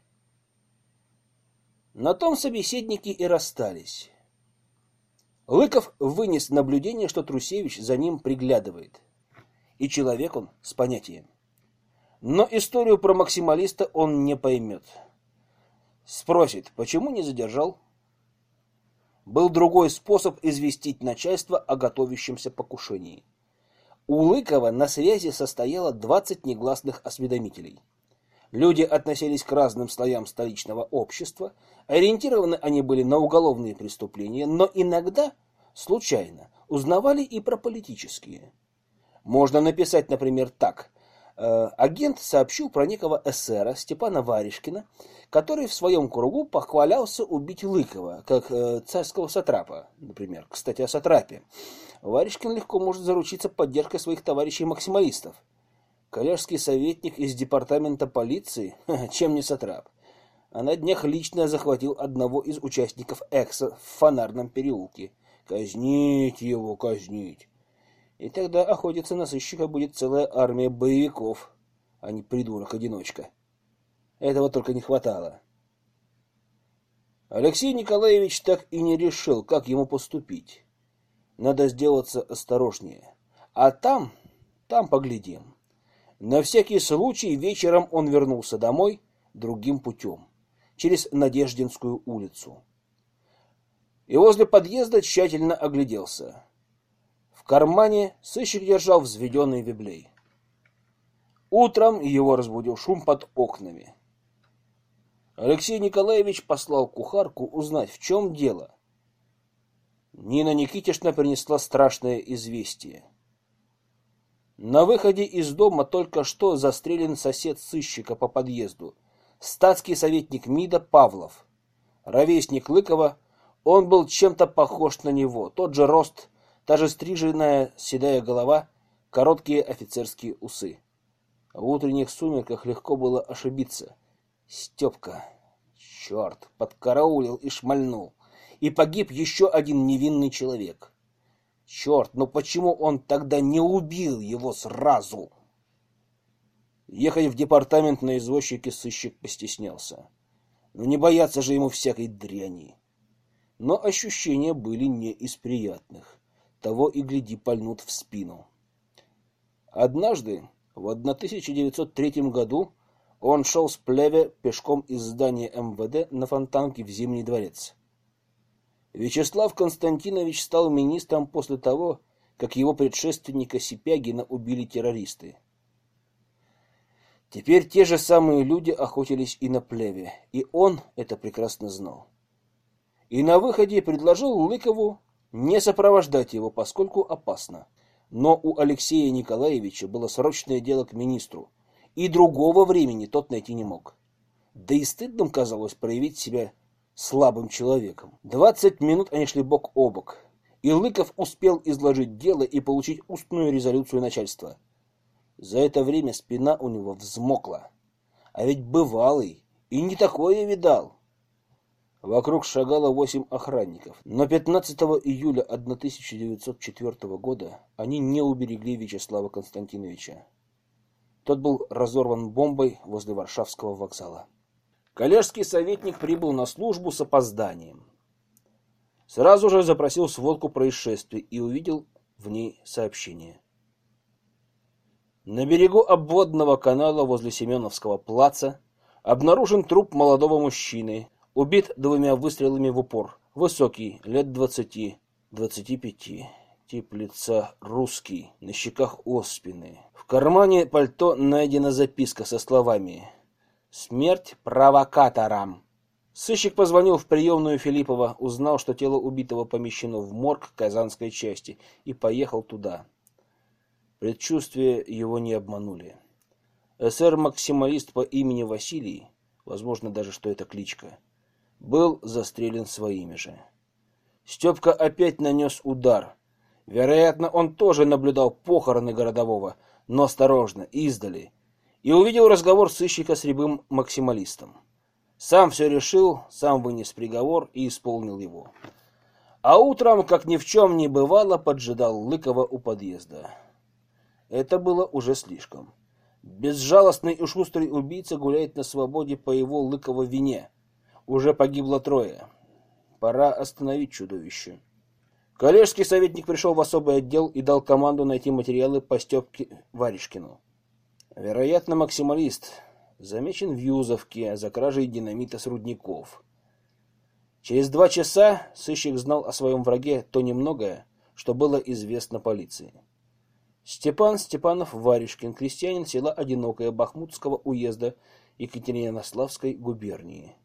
На том собеседники и расстались. Лыков вынес наблюдение, что Трусевич за ним приглядывает. И человек он с понятием. Но историю про максималиста он не поймет. Спросит, почему не задержал? Был другой способ известить начальство о готовящемся покушении. У Лыкова на связи состояло двадцать негласных осведомителей. Люди относились к разным слоям столичного общества, ориентированы они были на уголовные преступления, но иногда, случайно, узнавали и про политические. Можно написать, например, так. Агент сообщил про некого эсера Степана Варежкина, который в своем кругу похвалялся убить Лыкова, как э, царского сатрапа, например. Кстати, о сатрапе. Варежкин легко может заручиться поддержкой своих товарищей-максималистов. Коллежский советник из департамента полиции, чем не сатрап, а на днях лично захватил одного из участников Экса в Фонарном переулке. Казнить его, казнить. И тогда охотиться на сыщика будет целая армия боевиков, а не придурок-одиночка. Этого только не хватало. Алексей Николаевич так и не решил, как ему поступить. Надо сделаться осторожнее. А там, там поглядим. На всякий случай вечером он вернулся домой другим путем, через Надеждинскую улицу. И возле подъезда тщательно огляделся. В кармане сыщик держал взведенный виблей. Утром его разбудил шум под окнами. Алексей Николаевич послал кухарку узнать, в чем дело. Нина Никитишна принесла страшное известие. На выходе из дома только что застрелен сосед сыщика по подъезду, статский советник МИДа Павлов. Ровесник Лыкова, он был чем-то похож на него, тот же рост, та же стриженная седая голова, короткие офицерские усы. В утренних сумерках легко было ошибиться. Степка, черт, подкараулил и шмальнул. И погиб еще один невинный человек. Черт, ну почему он тогда не убил его сразу? Ехать в департамент на извозчике сыщик постеснялся. Ну не бояться же ему всякой дряни. Но ощущения были не из приятных. Того и гляди пальнут в спину. Однажды, в тысяча девятьсот третьем году, он шел с Плеве пешком из здания эм вэ дэ на Фонтанке в Зимний дворец. Вячеслав Константинович стал министром после того, как его предшественника Сипягина убили террористы. Теперь те же самые люди охотились и на Плеве, и он это прекрасно знал. И на выходе предложил Лыкову не сопровождать его, поскольку опасно. Но у Алексея Николаевича было срочное дело к министру, и другого времени тот найти не мог. Да и стыдным казалось проявить себя слабым человеком. Двадцать минут они шли бок о бок, и Лыков успел изложить дело и получить устную резолюцию начальства. За это время спина у него взмокла. А ведь бывалый и не такое видал. Вокруг шагало восемь охранников, но пятнадцатого июля тысяча девятьсот четвёртого года они не уберегли Вячеслава Константиновича. Тот был разорван бомбой возле Варшавского вокзала. Коллежский советник прибыл на службу с опозданием. Сразу же запросил сводку происшествий и увидел в ней сообщение. На берегу обводного канала возле Семеновского плаца Обнаружен труп молодого мужчины. Убит двумя выстрелами в упор. Высокий, лет двадцати, двадцати пяти. Тип лица русский, на щеках оспины. В кармане пальто найдена записка со словами «Смерть провокаторам». Сыщик позвонил в приемную Филиппова, узнал, что тело убитого помещено в морг Казанской части, и поехал туда. Предчувствия его не обманули. Эсэр-максималист по имени Василий, возможно даже, что это кличка, был застрелен своими же. Степка опять нанес удар. Вероятно, он тоже наблюдал похороны городового, но осторожно, издали, и увидел разговор сыщика с рябым максималистом. Сам все решил, сам вынес приговор и исполнил его. А утром, как ни в чем не бывало, поджидал Лыкова у подъезда. Это было уже слишком. Безжалостный и шустрый убийца гуляет на свободе по его Лыкова вине. Уже погибло трое. Пора остановить чудовище. Коллежский советник пришел в особый отдел и дал команду найти материалы по Степке Варежкину. Вероятно, максималист замечен в Юзовке за кражей динамита с рудников. Через два часа сыщик знал о своем враге то немногое, что было известно полиции. Степан Степанов Варежкин, крестьянин села Одинокое Бахмутского уезда Екатеринославской губернии.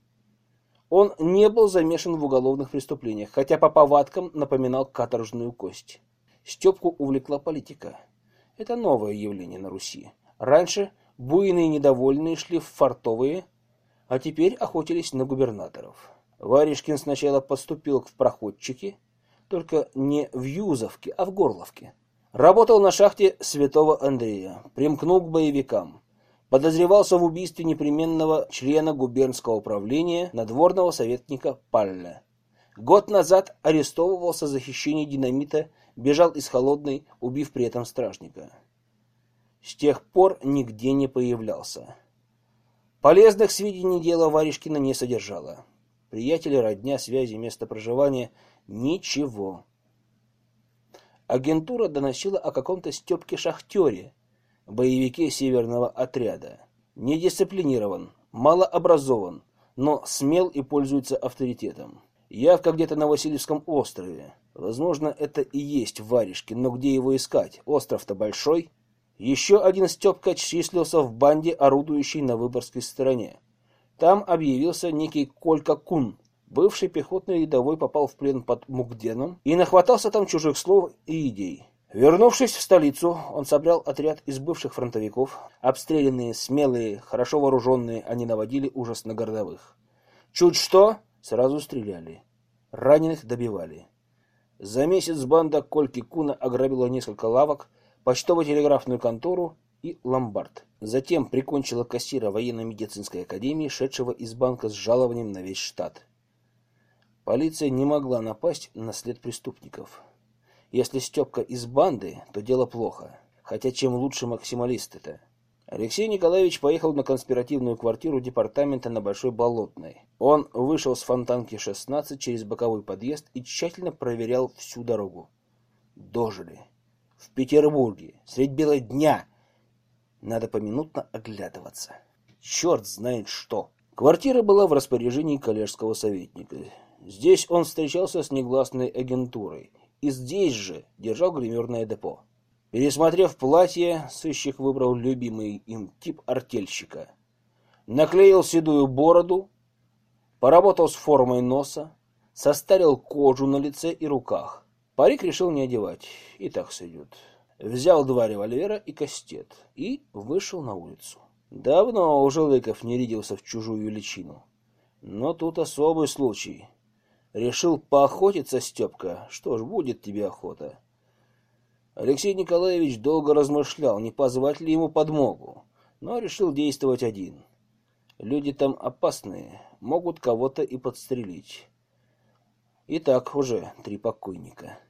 Он не был замешан в уголовных преступлениях, хотя по повадкам напоминал каторжную кость. Степку увлекла политика. Это новое явление на Руси. Раньше буйные недовольные шли в фартовые, а теперь охотились на губернаторов. Варежкин сначала поступил в проходчики, только не в Юзовке, а в Горловке. Работал на шахте Святого Андрея, примкнул к боевикам. Подозревался в убийстве непременного члена губернского управления, надворного советника Палля. Год назад арестовывался за хищение динамита, бежал из Холодной, убив при этом стражника. С тех пор нигде не появлялся. Полезных сведений дело Варежкина не содержало. Приятели, родня, связи, место проживания — ничего. Агентура доносила о каком-то Степке-шахтере, боевике северного отряда. Недисциплинирован, малообразован, но смел и пользуется авторитетом. Явка где-то на Васильевском острове. Возможно, это и есть Варежкин, но где его искать? Остров-то большой. Еще один Степка числился в банде, орудующей на Выборгской стороне. Там объявился некий Колька Кун. Бывший пехотный рядовой попал в плен под Мукденом и нахватался там чужих слов и идей. Вернувшись в столицу, он собрал отряд из бывших фронтовиков. Обстрелянные, смелые, хорошо вооруженные, они наводили ужас на городовых. Чуть что, сразу стреляли. Раненых добивали. За месяц банда Кольки Куна ограбила несколько лавок, почтово-телеграфную контору и ломбард. Затем прикончила кассира военно-медицинской академии, шедшего из банка с жалованием на весь штат. Полиция не могла напасть на след преступников. Если Степка из банды, то дело плохо. Хотя чем лучше максималисты-то? Алексей Николаевич поехал на конспиративную квартиру департамента на Большой Болотной. Он вышел с Фонтанки шестнадцать через боковой подъезд и тщательно проверял всю дорогу. Дожили. В Петербурге. Средь бела дня. Надо поминутно оглядываться. Черт знает что. Квартира была в распоряжении коллежского советника. Здесь он встречался с негласной агентурой. И здесь же держал гримерное депо. Пересмотрев платье, сыщик выбрал любимый им тип артельщика. Наклеил седую бороду, поработал с формой носа, состарил кожу на лице и руках. Парик решил не одевать, и так сойдет. Взял два револьвера и кастет и вышел на улицу. Давно уже Лыков не рядился в чужую личину. Но тут особый случай. Решил поохотиться Степка. Что ж, будет тебе охота. Алексей Николаевич долго размышлял, не позвать ли ему подмогу, но решил действовать один. Люди там опасные, могут кого-то и подстрелить. И так уже три покойника.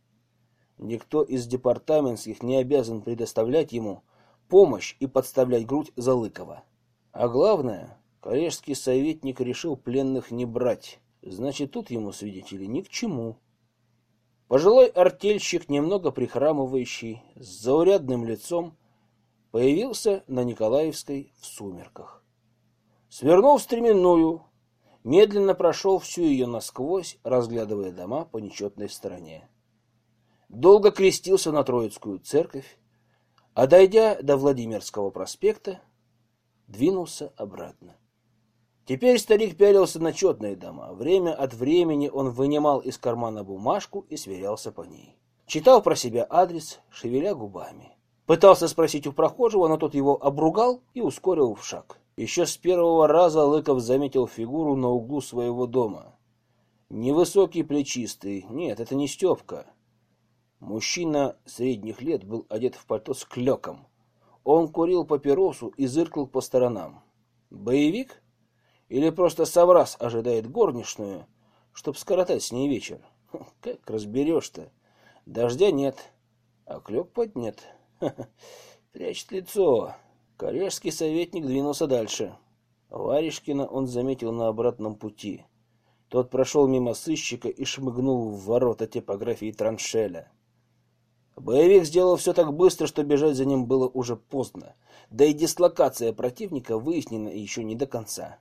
Никто из департаментских не обязан предоставлять ему помощь и подставлять грудь за Лыкова. А главное, коллежский советник решил пленных не брать. Значит, тут ему свидетели ни к чему. Пожилой артельщик, немного прихрамывающий, с заурядным лицом, появился на Николаевской в сумерках. Свернул в Стременную, медленно прошел всю ее насквозь, разглядывая дома по нечетной стороне. Долго крестился на Троицкую церковь, а дойдя до Владимирского проспекта, двинулся обратно. Теперь старик пялился на четные дома. Время от времени он вынимал из кармана бумажку и сверялся по ней. Читал про себя адрес, шевеля губами. Пытался спросить у прохожего, но тот его обругал и ускорил в шаг. Еще с первого раза Лыков заметил фигуру на углу своего дома. Невысокий, плечистый. Нет, это не Степка. Мужчина средних лет был одет в пальто с клёком. Он курил папиросу и зыркал по сторонам. Боевик? Или просто соврас ожидает горничную, чтоб скоротать с ней вечер? Как разберешь-то? Дождя нет, а клёк поднят. Прячет лицо. Коллежский советник двинулся дальше. Варежкина он заметил на обратном пути. Тот прошел мимо сыщика и шмыгнул в ворота типографии Траншеля. Боевик сделал все так быстро, что бежать за ним было уже поздно. Да и дислокация противника выяснена еще не до конца.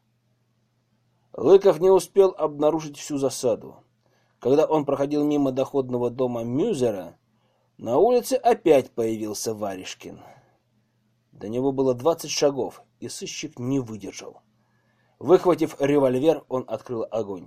Лыков не успел обнаружить всю засаду. Когда он проходил мимо доходного дома Мюзера, на улице опять появился Варежкин. До него было двадцать шагов, и сыщик не выдержал. Выхватив револьвер, он открыл огонь.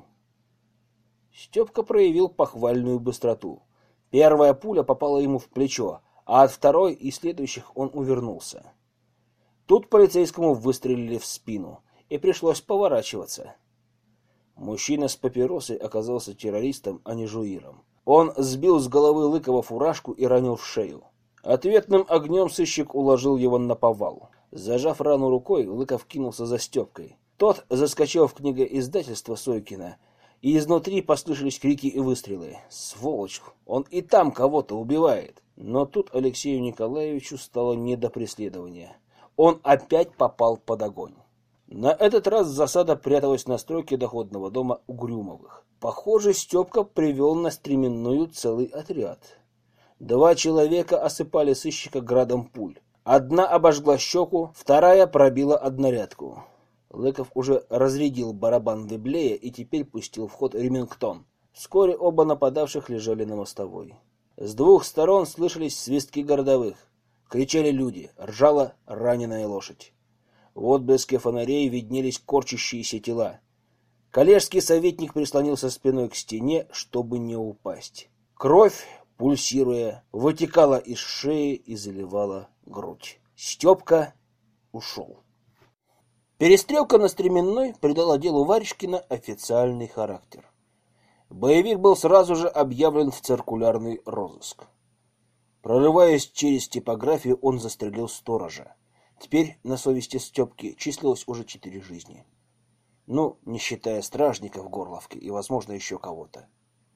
Степка проявил похвальную быстроту. Первая пуля попала ему в плечо, а от второй и следующих он увернулся. Тут полицейскому выстрелили в спину, и пришлось поворачиваться. Мужчина с папиросой оказался террористом, а не жуиром. Он сбил с головы Лыкова фуражку и ранил в шею. Ответным огнем сыщик уложил его наповал. Зажав рану рукой, Лыков кинулся за Степкой. Тот заскочил в книгоиздательство Сойкина, и изнутри послышались крики и выстрелы. Сволочь, он и там кого-то убивает. Но тут Алексею Николаевичу стало не до преследования. Он опять попал под огонь. На этот раз засада пряталась на стройке доходного дома Угрюмовых. Похоже, Степка привел на Стременную целый отряд. Два человека осыпали сыщика градом пуль. Одна обожгла щеку, вторая пробила однорядку. Лыков уже разрядил барабан Веблея и теперь пустил в ход Ремингтон. Вскоре оба нападавших лежали на мостовой. С двух сторон слышались свистки городовых. Кричали люди, ржала раненая лошадь. В отблеске фонарей виднелись корчащиеся тела. Коллежский советник прислонился спиной к стене, чтобы не упасть. Кровь, пульсируя, вытекала из шеи и заливала грудь. Степка ушел. Перестрелка на Стременной придала делу Варежкина официальный характер. Боевик был сразу же объявлен в циркулярный розыск. Прорываясь через типографию, он застрелил сторожа. Теперь на совести Степки числилось уже четыре жизни. Ну, не считая стражника в Горловке и, возможно, еще кого-то.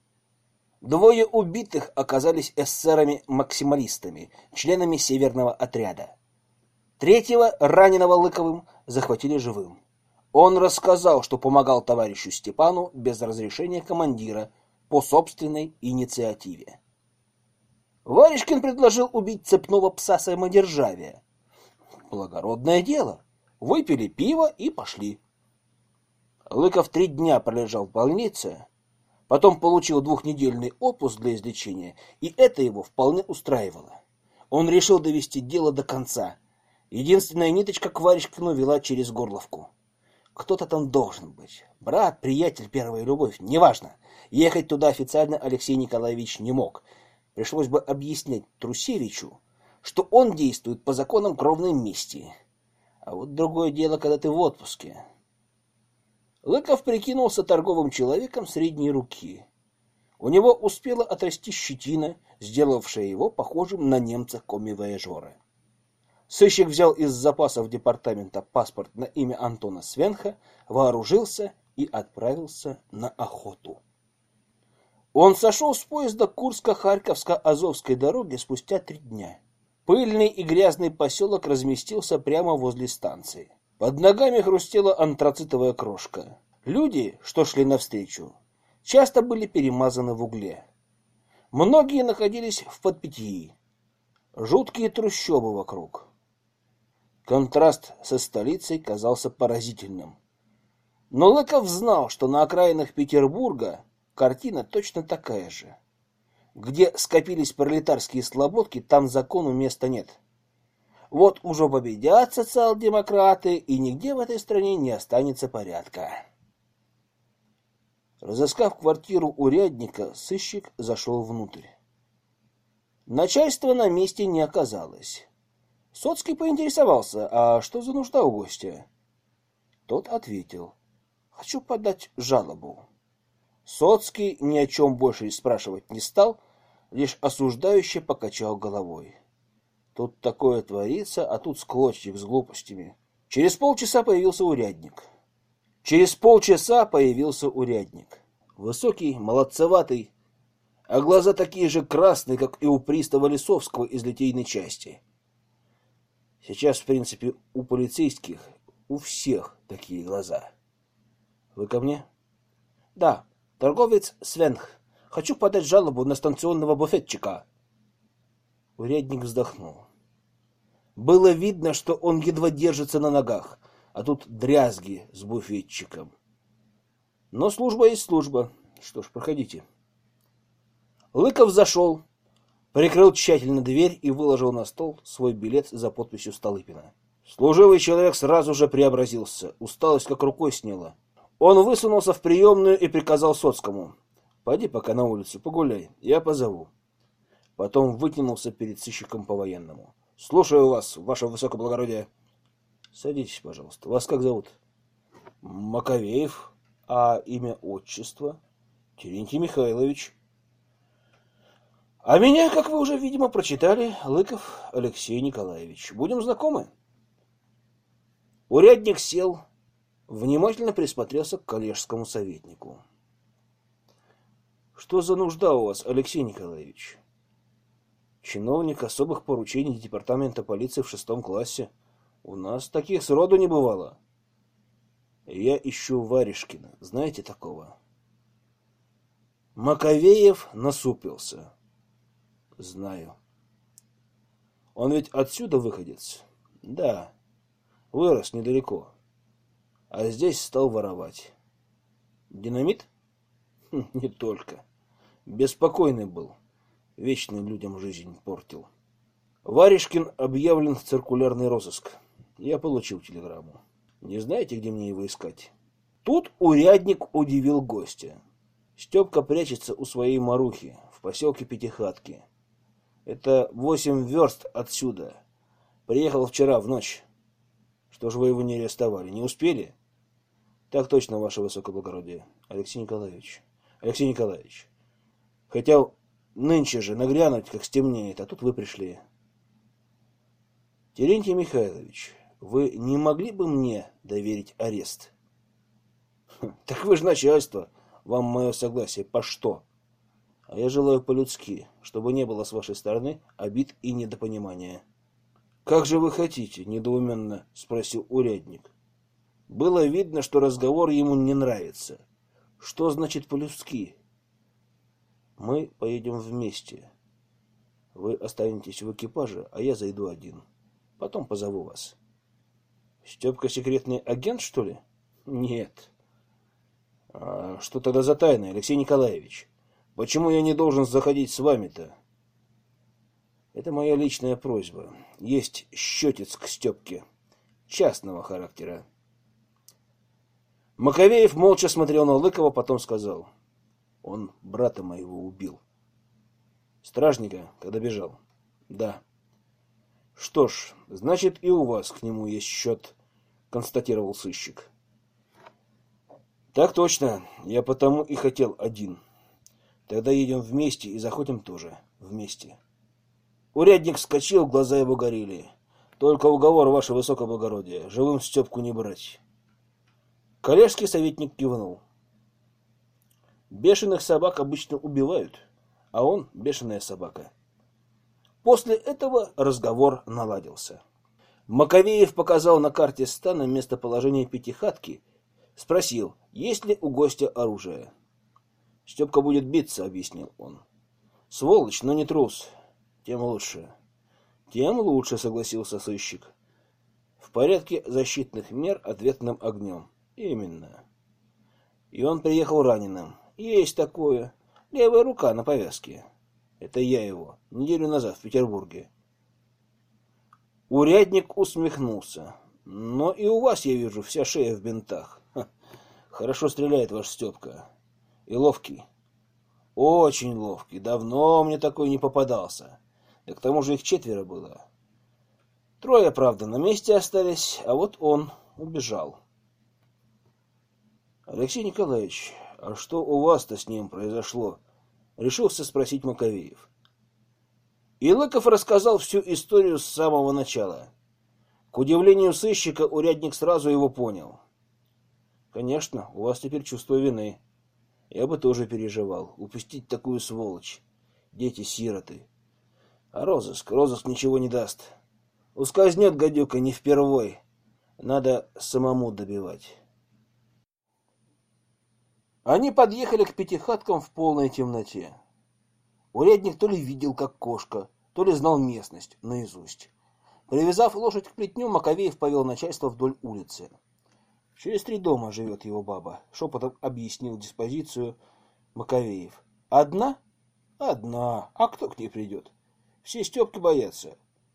Двое убитых оказались эсерами-максималистами, членами северного отряда. Третьего, раненого Лыковым, захватили живым. Он рассказал, что помогал товарищу Степану без разрешения командира по собственной инициативе. Варежкин предложил убить цепного пса самодержавия. Благородное дело. Выпили пиво и пошли. Лыков три дня пролежал в больнице, потом получил двухнедельный отпуск для излечения, и это его вполне устраивало. Он решил довести дело до конца. Единственная ниточка к Варежкину вела через Горловку. Кто-то там должен быть. Брат, приятель, первая любовь, неважно. Ехать туда официально Алексей Николаевич не мог. Пришлось бы объяснять Трусевичу, что он действует по законам кровной мести. А вот другое дело, когда ты в отпуске. Лыков прикинулся торговым человеком средней руки. У него успела отрасти щетина, сделавшая его похожим на немца комми-вояжера. Сыщик взял из запасов департамента паспорт на имя Антона Свенха, вооружился и отправился на охоту. Он сошел с поезда Курско-Харьковско-Азовской дороги спустя три дня. Пыльный и грязный поселок разместился прямо возле станции. Под ногами хрустела антрацитовая крошка. Люди, что шли навстречу, часто были перемазаны в угле. Многие находились в подпитии. Жуткие трущобы вокруг. Контраст со столицей казался поразительным. Но Лыков знал, что на окраинах Петербурга картина точно такая же. Где скопились пролетарские слободки, там закону места нет. Вот уже победят социал-демократы, и нигде в этой стране не останется порядка. Разыскав квартиру урядника, сыщик зашел внутрь. Начальства на месте не оказалось. Соцкий поинтересовался, а что за нужда у гостя? Тот ответил: хочу подать жалобу. Соцкий ни о чем больше спрашивать не стал, лишь осуждающе покачал головой. Тут такое творится, а тут склочник с глупостями. Через полчаса появился урядник. Через полчаса появился урядник. Высокий, молодцеватый, а глаза такие же красные, как и у пристава Лисовского из литейной части. Сейчас, в принципе, у полицейских, у всех такие глаза. Вы ко мне? Да, торговец Свенх. Хочу подать жалобу на станционного буфетчика. Урядник вздохнул. Было видно, что он едва держится на ногах, а тут дрязги с буфетчиком. Но служба есть служба. Что ж, проходите. Лыков зашел, прикрыл тщательно дверь и выложил на стол свой билет за подписью Столыпина. Служивый человек сразу же преобразился, усталость как рукой сняло. Он высунулся в приемную и приказал Соцкому: пойди пока на улицу, погуляй, я позову. Потом вытянулся перед сыщиком по-военному. Слушаю вас, ваше высокоблагородие. Садитесь, пожалуйста. Вас как зовут? Маковеев. А имя, отчество? Терентий Михайлович. А меня, как вы уже, видимо, прочитали, Лыков Алексей Николаевич. Будем знакомы? Урядник сел, внимательно присмотрелся к коллежскому советнику. Что за нужда у вас, Алексей Николаевич? Чиновник особых поручений департамента полиции в шестом классе. У нас таких сроду не бывало. Я ищу Варежкина. Знаете такого? Маковеев насупился. Знаю. Он ведь отсюда выходец? Да. Вырос недалеко. А здесь стал воровать. Динамит? Хм, не только. Беспокойный был. Вечно людям жизнь портил. Варежкин объявлен в циркулярный розыск. Я получил телеграмму. Не знаете, где мне его искать? Тут урядник удивил гостя. Степка прячется у своей Марухи в поселке Пятихатки. Это восемь верст отсюда. Приехал вчера в ночь. Что ж вы его не арестовали? Не успели? Так точно, ваше высокоблагородие. Алексей Николаевич. Алексей Николаевич. Хотел нынче же нагрянуть, как стемнеет, а тут вы пришли. Терентий Михайлович, вы не могли бы мне доверить арест? Так вы же начальство. Вам мое согласие по что? А я желаю по-людски, чтобы не было с вашей стороны обид и недопонимания. Как же вы хотите? Недоуменно спросил урядник. Было видно, что разговор ему не нравится. Что значит по-людски? Мы поедем вместе. Вы останетесь в экипаже, а я зайду один. Потом позову вас. Степка секретный агент, что ли? Нет. А что тогда за тайна, Алексей Николаевич? Почему я не должен заходить с вами-то? Это моя личная просьба. Есть счетец к Степке. Частного характера. Маковеев молча смотрел на Лыкова, потом сказал. Он брата моего убил. Стражника, когда бежал? Да. Что ж, значит, и у вас к нему есть счет, констатировал сыщик. Так точно, я потому и хотел один. Тогда едем вместе и заходим тоже вместе. Урядник вскочил, глаза его горели. Только уговор, ваше высокоблагородие, живым Степку не брать. Коллежский советник кивнул. Бешеных собак обычно убивают, а он бешеная собака. После этого разговор наладился. Маковеев показал на карте стана местоположение Пятихатки, спросил, есть ли у гостя оружие. Степка будет биться, объяснил он. Сволочь, но не трус. Тем лучше. Тем лучше, согласился сыщик. В порядке защитных мер ответным огнем. Именно. И он приехал раненым. Есть такое. Левая рука на повязке. Это я его. Неделю назад в Петербурге. Урядник усмехнулся. Но и у вас, я вижу, вся шея в бинтах. Ха. Хорошо стреляет ваш Степка. И ловкий. Очень ловкий. Давно мне такой не попадался. Да к тому же их четверо было. Трое, правда, на месте остались, а вот он убежал. Алексей Николаевич, а что у вас-то с ним произошло? Решился спросить Маковеев. И Лыков рассказал всю историю с самого начала. К удивлению сыщика, урядник сразу его понял. Конечно, у вас теперь чувство вины. Я бы тоже переживал. Упустить такую сволочь. Дети-сироты. А розыск? Розыск ничего не даст. Ускользнет гадюка не впервой. Надо самому добивать. Они подъехали к пятихаткам в полной темноте. Урядник то ли видел, как кошка, то ли знал местность наизусть. Привязав лошадь к плетню, Маковеев повел начальство вдоль улицы. Через три дома живет его баба, шепотом объяснил диспозицию Маковеев. Одна? Одна. А кто к ней придет? Все Степки боятся.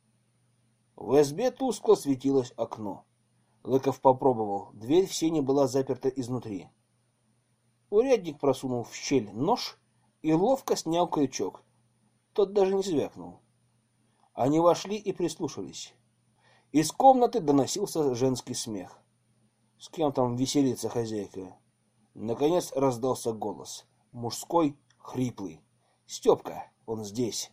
В избе тускло светилось окно. Лыков попробовал. Дверь в сени была заперта изнутри. Урядник просунул в щель нож и ловко снял крючок. Тот даже не звякнул. Они вошли и прислушались. Из комнаты доносился женский смех. С кем там веселится хозяйка? Наконец раздался голос. Мужской, хриплый. Степка, он здесь.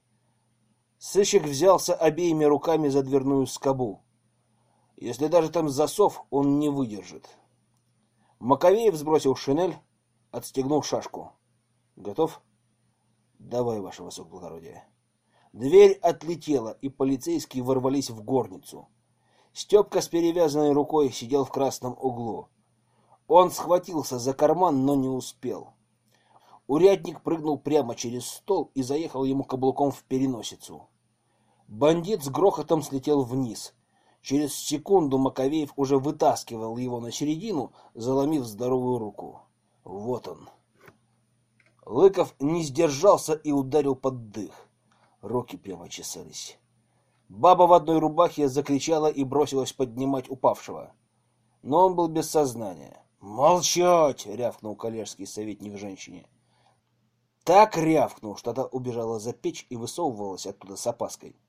Сыщик взялся обеими руками за дверную скобу. Если даже там засов, он не выдержит. Маковеев сбросил шинель, отстегнул шашку. Готов? Давай, ваше высокоблагородие. Дверь отлетела, и полицейские ворвались в горницу. Степка с перевязанной рукой сидел в красном углу. Он схватился за карман, но не успел. Урядник прыгнул прямо через стол и заехал ему каблуком в переносицу. Бандит с грохотом слетел вниз. Через секунду Маковеев уже вытаскивал его на середину, заломив здоровую руку. Вот он. Лыков не сдержался и ударил под дых. Руки прямо чесались. Баба в одной рубахе закричала и бросилась поднимать упавшего. Но он был без сознания. «Молчать!» — рявкнул коллежский советник женщине. Так рявкнул, что та убежала за печь и высовывалась оттуда с опаской.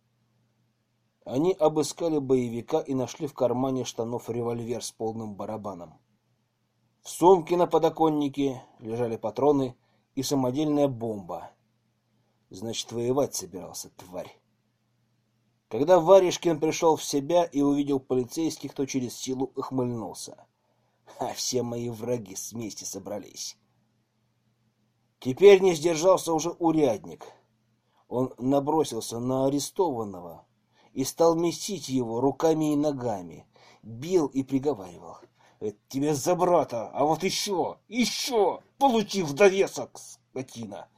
Они обыскали боевика и нашли в кармане штанов револьвер с полным барабаном. В сумке на подоконнике лежали патроны и самодельная бомба. Значит, воевать собирался, тварь. Когда Варежкин пришел в себя и увидел полицейских, то через силу ухмыльнулся. А все мои враги вместе собрались. Теперь не сдержался уже урядник. Он набросился на арестованного и стал месить его руками и ногами, бил и приговаривал. «Это тебе за брата, а вот еще, еще, получи в довесок, скотина!»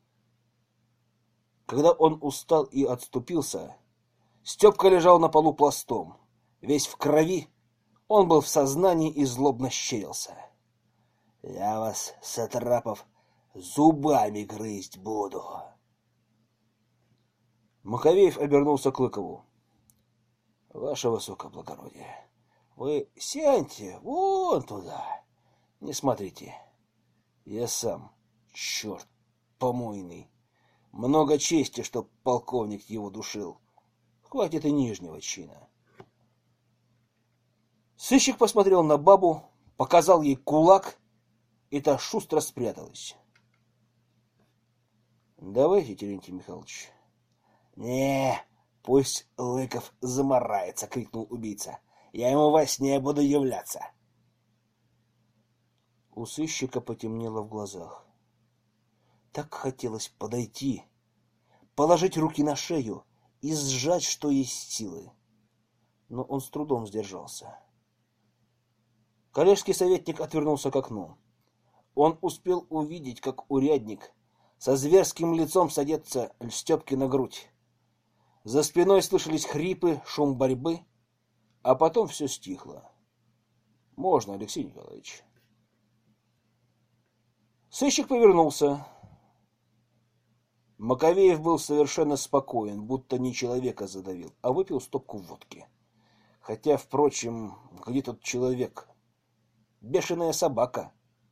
Когда он устал и отступился, Степка лежал на полу пластом. Весь в крови, он был в сознании и злобно щерился. «Я вас, сатрапов, зубами грызть буду!» Маковеев обернулся к Лыкову. «Ваше высокоблагородие, вы сядьте вон туда. Не смотрите. Я сам, черт помойный. Много чести, чтоб полковник его душил. Хватит и нижнего чина». Сыщик посмотрел на бабу, показал ей кулак, и та шустро спряталась. «Давайте, Терентий Михайлович». «Не, пусть Лыков замарается», — крикнул убийца. «Я ему во сне буду являться». У сыщика потемнело в глазах. Так хотелось подойти, положить руки на шею и сжать, что есть силы. Но он с трудом сдержался. Коллежский советник отвернулся к окну. Он успел увидеть, как урядник со зверским лицом садится Степке на грудь. За спиной слышались хрипы, шум борьбы. А потом все стихло. Можно, Алексей Николаевич. Сыщик повернулся. Маковеев был совершенно спокоен, будто не человека задавил, а выпил стопку водки. Хотя, впрочем, где тут человек? Бешеная собака.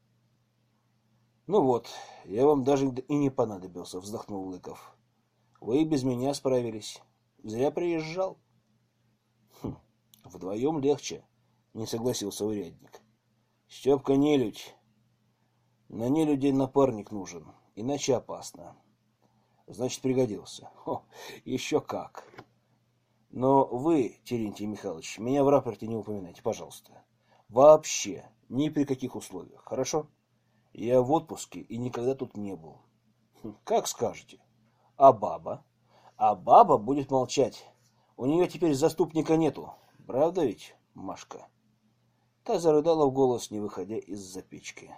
Ну вот, я вам даже и не понадобился, вздохнул Лыков. Вы и без меня справились. Зря приезжал. Хм, вдвоем легче, не согласился урядник. Степка нелюдь. На нелюдей напарник нужен, иначе опасно. Значит, пригодился. Хо, еще как. Но вы, Терентий Михайлович, меня в рапорте не упоминайте, пожалуйста. Вообще, ни при каких условиях, хорошо? Я в отпуске и никогда тут не был. Как скажете. А баба? А баба будет молчать. У нее теперь заступника нету. Правда ведь, Машка? Та зарыдала в голос, не выходя из-за печки.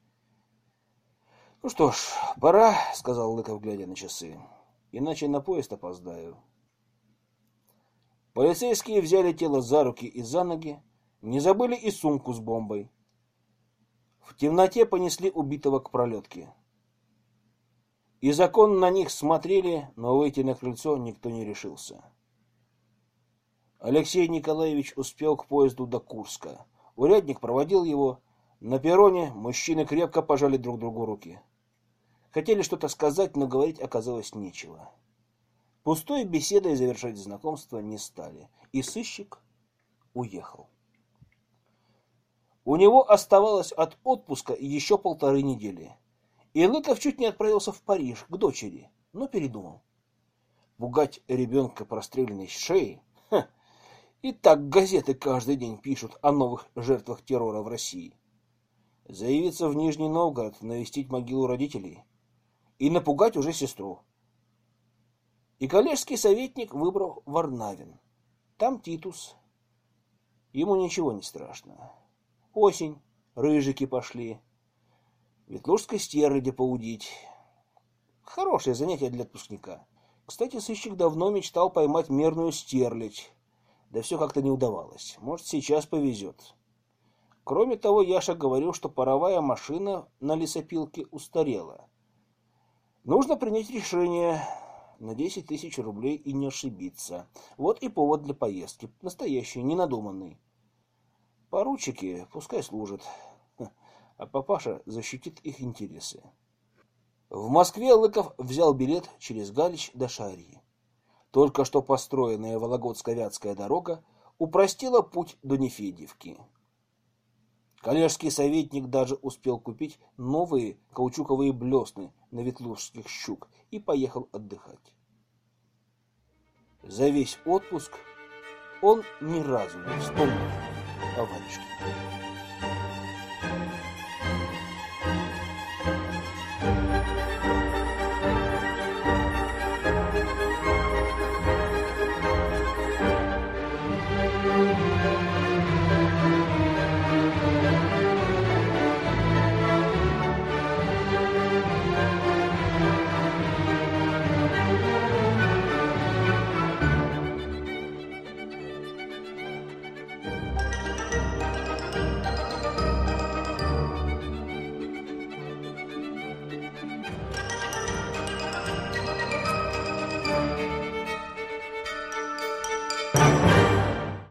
Ну что ж, пора, сказал Лыков, глядя на часы. Иначе на поезд опоздаю. Полицейские взяли тело за руки и за ноги, не забыли и сумку с бомбой. В темноте понесли убитого к пролетке. И законно на них смотрели, но выйти на крыльцо никто не решился. Алексей Николаевич успел к поезду до Курска. Урядник проводил его. На перроне мужчины крепко пожали друг другу руки. Хотели что-то сказать, но говорить оказалось нечего. Пустой беседой завершать знакомство не стали, и сыщик уехал. У него оставалось от отпуска еще полторы недели, и Лыков чуть не отправился в Париж к дочери, но передумал. Пугать ребенка простреленной шеей? Ха! И так газеты каждый день пишут о новых жертвах террора в России. Заявиться в Нижний Новгород, навестить могилу родителей и напугать уже сестру. И коллежский советник выбрал Варнавин. Там Титус. Ему ничего не страшно. Осень, рыжики пошли. Ветлужской стерляди поудить. Хорошее занятие для отпускника. Кстати, сыщик давно мечтал поймать мерную стерлядь. Да все как-то не удавалось. Может, сейчас повезет. Кроме того, Яша говорил, что паровая машина на лесопилке устарела. Нужно принять решение на десять тысяч рублей и не ошибиться. Вот и повод для поездки. Настоящий, ненадуманный. Поручики пускай служат, а папаша защитит их интересы. В Москве Лыков взял билет через Галич до Шарьи. Только что построенная Вологодско-Вятская дорога упростила путь до Нефедьевки. Коллежский советник даже успел купить новые каучуковые блесны на ветлужских щук и поехал отдыхать. За весь отпуск он ни разу не вспомнил о Варежке.